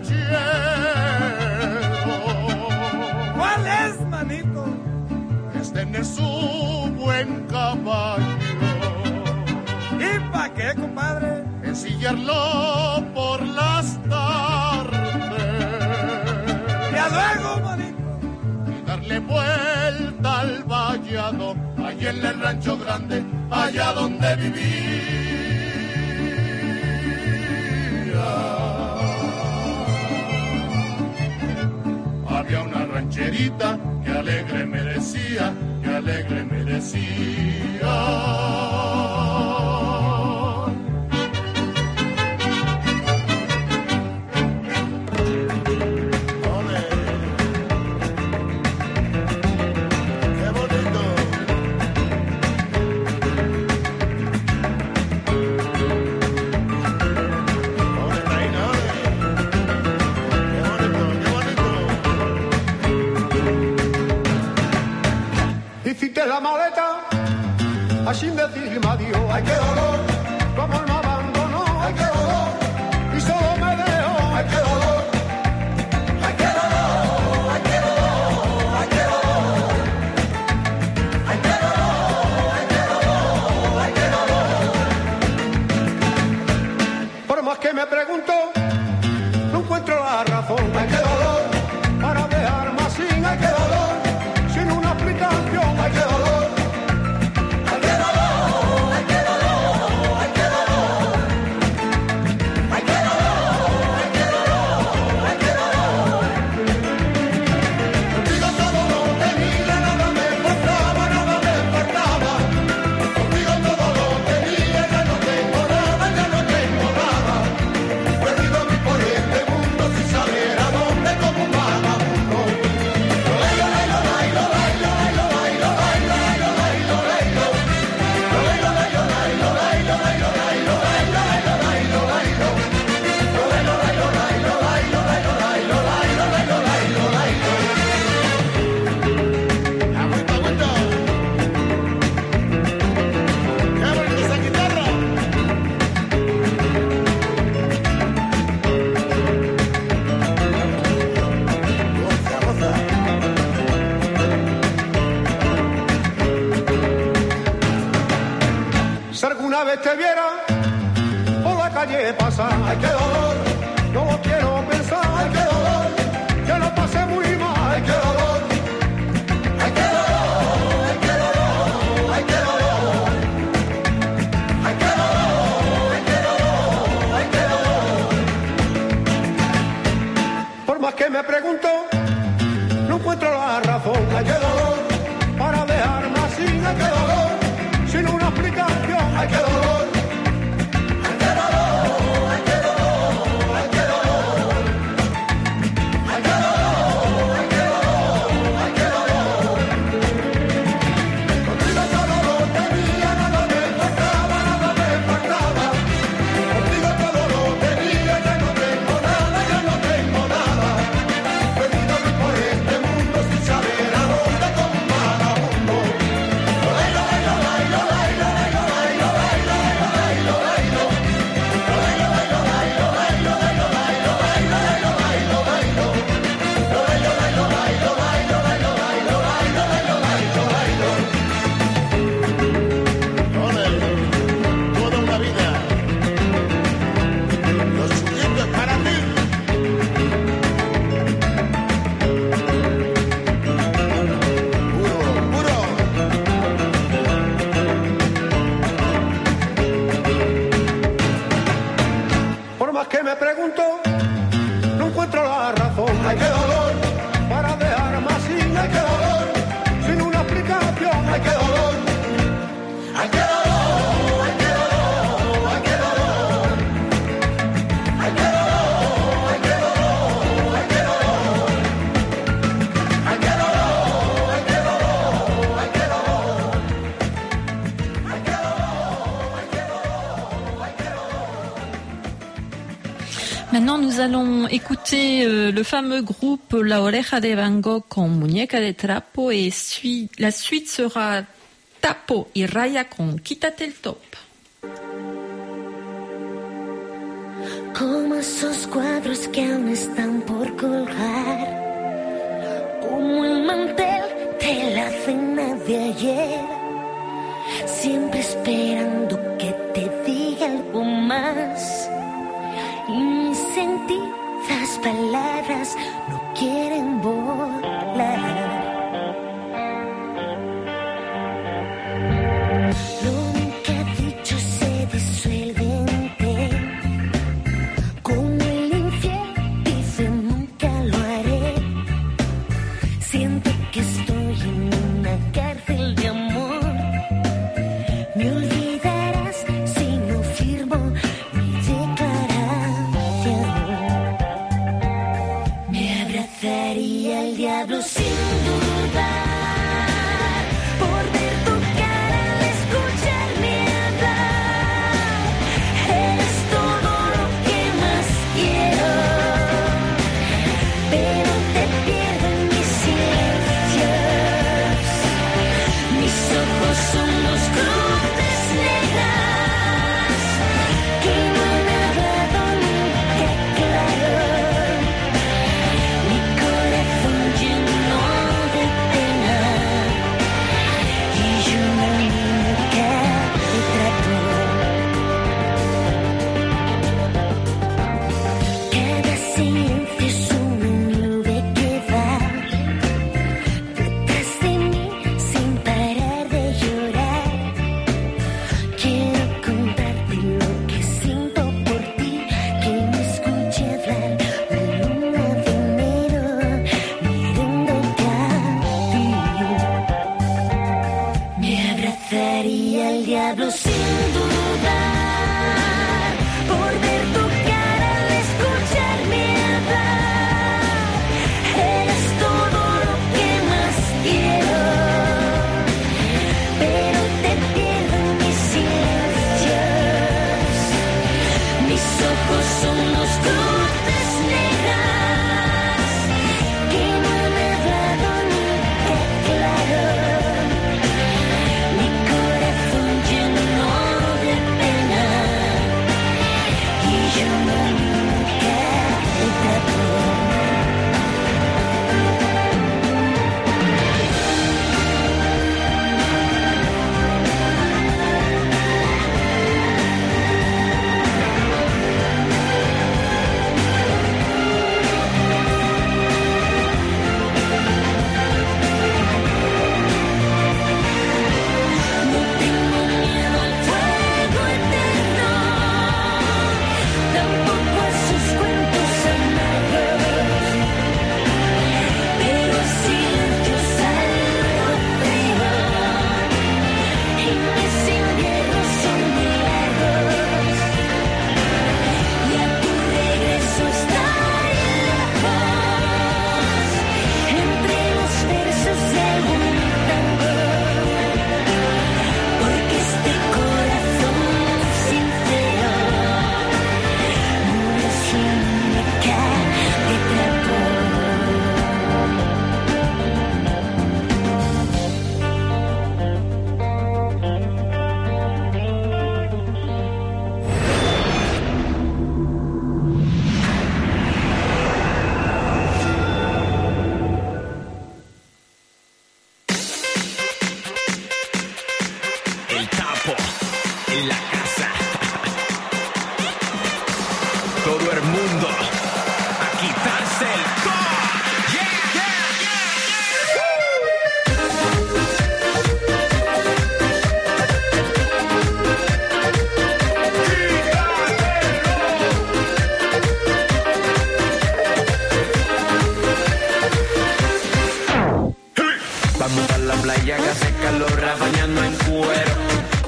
rancheros. ¿Cuál es, manito? Es tener su buen caballo. ¿Y pa' qué, compadre? Ensillarlo por las tardes. Y a luego, manito. Y darle vuelta al vallado, allá en el Rancho Grande, allá donde viví. Había una rancherita que alegre me decía, que alegre me decía. Hiciste la maleta, así sin decirme adiós. Ay, qué dolor, como él me abandonó. Ay, qué dolor, y solo me dejó. Ay, qué dolor, ay, qué dolor, ay, qué dolor, ay, qué dolor, ay, qué dolor, ay, qué dolor, ay, qué dolor. Por más que me pregunto, no encuentro la razón. Ay, qué dolor, para dejarme así. Ay, qué dolor, sin una explicación. Ay, qué dolor, ay, qué dolor, ay, qué dolor, una vez te viera por la calle pasar. Ay, qué dolor, no lo quiero pensar. Ay, qué dolor, que lo pasé muy mal. Ay, qué dolor, ay, qué dolor, ay, qué dolor, ay, qué dolor, ay, qué dolor, ay, qué dolor, ay, qué dolor. Por más que me pregunto, no encuentro la razón. Ay, qué dolor, para dejarme así. Ay, qué dolor, sin una explicación. Ay, qué dolor, ay, qué dolor, ay, qué dolor, ay, qué dolor, ay, qué dolor, ay, qué dolor, ay, qué dolor. Contigo todo lo tenía, nada me faltaba, nada me faltaba. Contigo todo lo tenía, ya no tengo nada, ya no tengo nada. Perdido por este mundo sin saber a dónde con vagabundo. Bailo, bailo, bailo, bailo, bailo, bailo, bailo, bailo, bailo, bailo. Bailo, bailo, bailo, bailo, bailo, bailo, bailo, bailo, bailo, bailo. Bailo, bailo, bailo, bailo, bailo, bailo, bailo, bailo, bailo, bailo. Toda una vida. Lo siguiente es para ti. Puro, puro. Por más que me pregunto, no encuentro la razón. Ay, qué dolor, para dejarme así. Ay, qué dolor, sin una explicación. Ay, qué dolor, ay, qué dolor, ay, qué dolor, ay, qué dolor, ay, qué dolor, ay, qué dolor, ay, qué dolor, ay, qué dolor, ay, qué dolor, ay, qué dolor, ay, qué dolor, ay, qué dolor. Maintenant, nous allons écouter euh, le fameux groupe La Oreja de Van Gogh con Muñeca de Trapo et sui- la suite sera Tapo y Raya con Quítate el top. Como esos cuadros que aún están por colgar, como el mantel de la cena de ayer, siempre esperando que te diga algo más. Y mis sentidas palabras no quieren volar. Lo nunca dicho se disuelve en ti. Como el infiel dice nunca lo haré. Siento que estoy en una cárcel de amor. Me olvidarás si no firmo mi declaración. Me abrazaría al diablo sin dudar. Por ver tu cara al escucharme hablar. Eres todo lo que más quiero. Pero te pierdo en mis silencios. Mis ojos son los cruces negras que no han hablado nunca claro. Mi corazón lleno de pena y yo una muñeca de trapo. Cada silencio es una nube que va detrás de mí sin parar de llorar. Quiero contarte lo que siento por ti, que me escuche hablar la luna de enero mirándote a ti. Me abrazaría al diablo sin dudar. Por ver tu cara al escucharme hablar. Eres todo lo que más quiero. Pero te pierdo en mis silencios. Mis ojos son los cruces negras que no han hablado nunca claro. Mi corazón lleno de pena y yo nunca te tapo.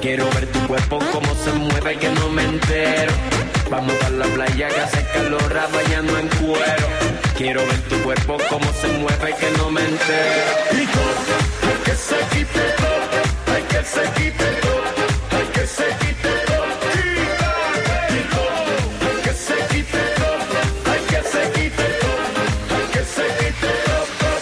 Quiero ver tu cuerpo cómo se mueve que no me entero. Vamos a la playa que hace calor, bañando en cuero. Quiero ver tu cuerpo cómo se mueve que no me entero. Y todo, hay que se quite todo, hay que se quite todo, hay que se quite todo. Y todo, hay que se quite todo, hay que se quite todo, hay que se quite todo.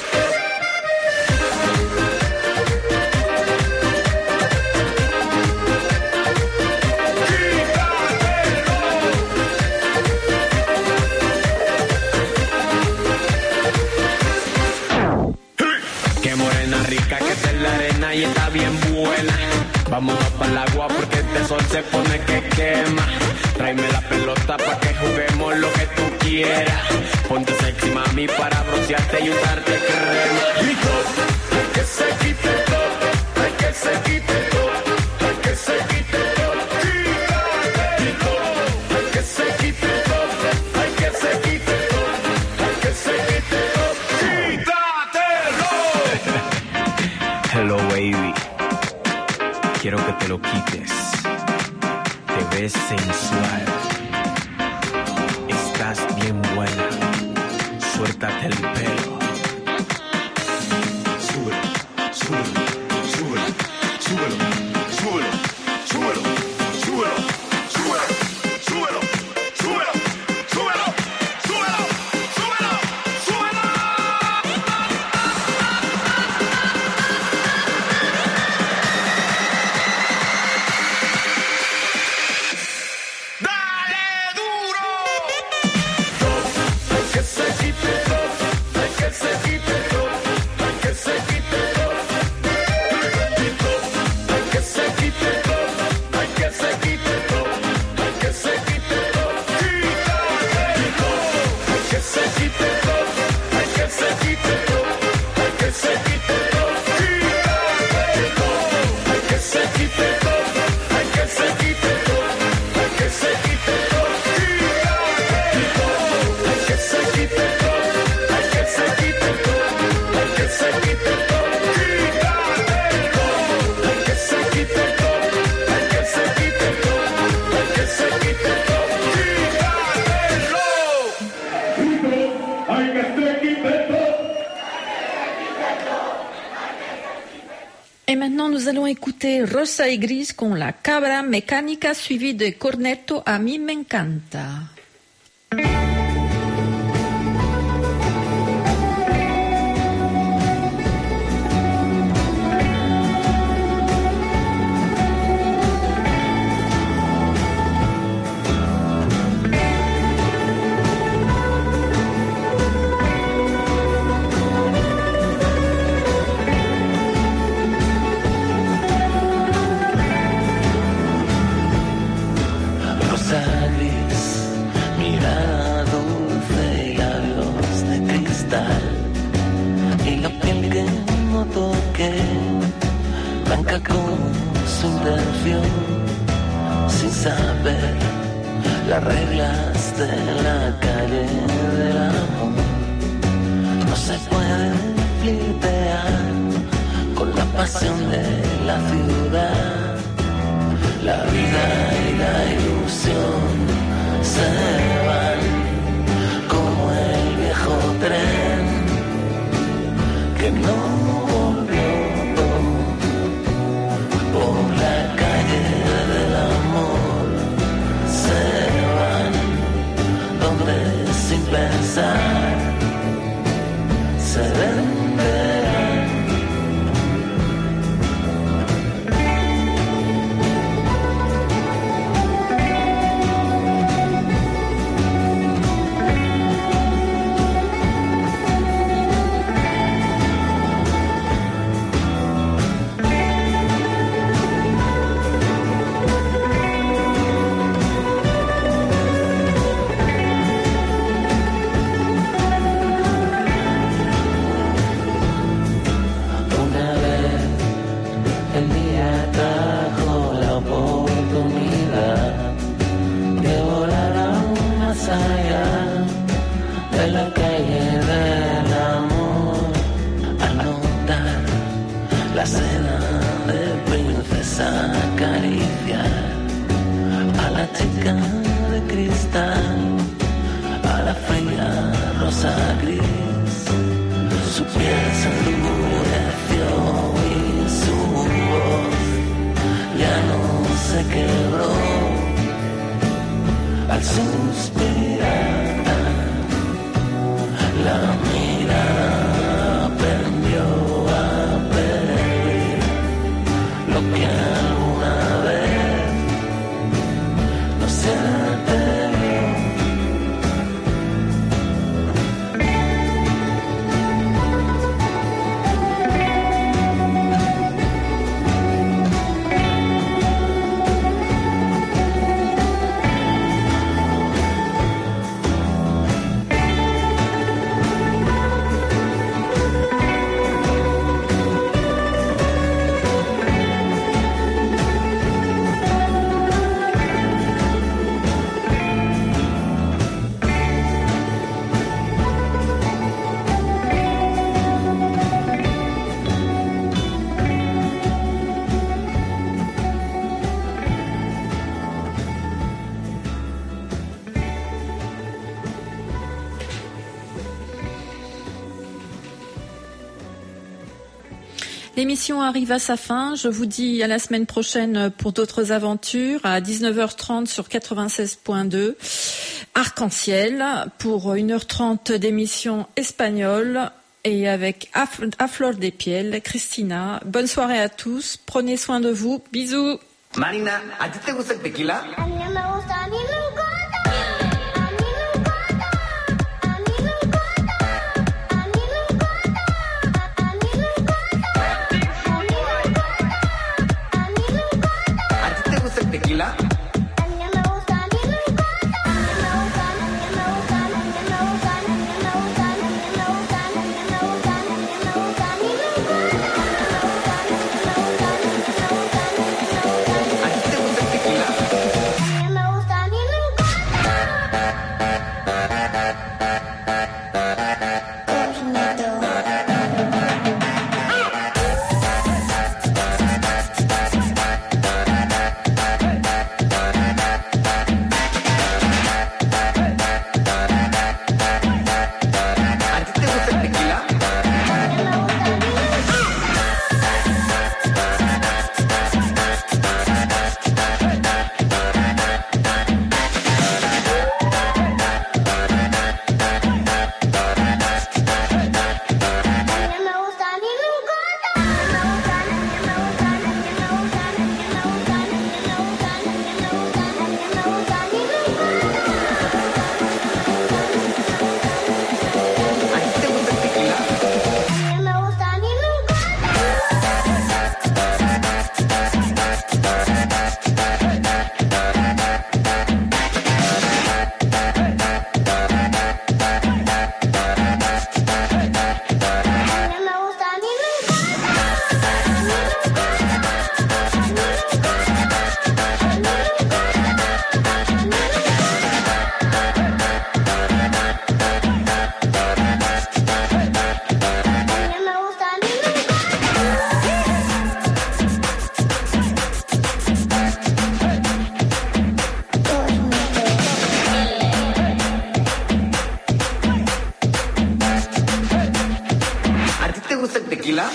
Y está bien buena. Vamos para el agua porque este sol se pone que quema. Tráeme la pelota pa' que juguemos lo que tú quieras. Ponte sexy mami para broncearte y untarte crema. Y todo, hay que se quite todo, hay que se quite todo, hay que se quite todo. Y todo, hay que se quite todo, hay que se quite todo, hay que se quite todo. ¡Quítatelo! Hello baby, quiero que te lo quites. Te ves sensual, estás bien buena. Suéltate el pelo. Súbelo, súbelo, súbelo, súbelo, súbelo, súbelo, súbelo, súbelo, súbelo, súbelo, súbelo, súbelo, súbelo, súbelo. Et maintenant, nous allons écouter Rosa y Gris con La Cabra Mecánica suivi de Cornetto A mí me encanta. Blanca como su intención, sin saber las reglas de la calle del amor. No se puede flirtear con la pasión de la ciudad. La vida y la ilusión se van como el viejo tren que no pensar, se venderán. al suspirar, la mirada aprendió a pedir lo que alguna vez no se atrevió. L'émission arrive à sa fin. Je vous dis à la semaine prochaine pour d'autres aventures à dix-neuf heures trente sur quatre-vingt-seize point deux. Arc-en-ciel pour une heure trente d'émission espagnole et avec A Flor de Piel, Christina. Bonne soirée à tous. Prenez soin de vous. Bisous. Marina, ¿a ti te gusta el tequila? A mí no me gusta, a mí nunca. ¿Tequila? tequila?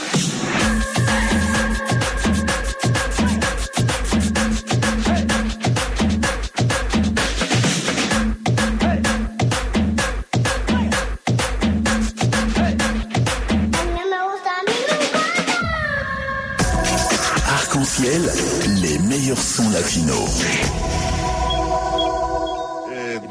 Arc-en-ciel, les meilleurs sons latinos.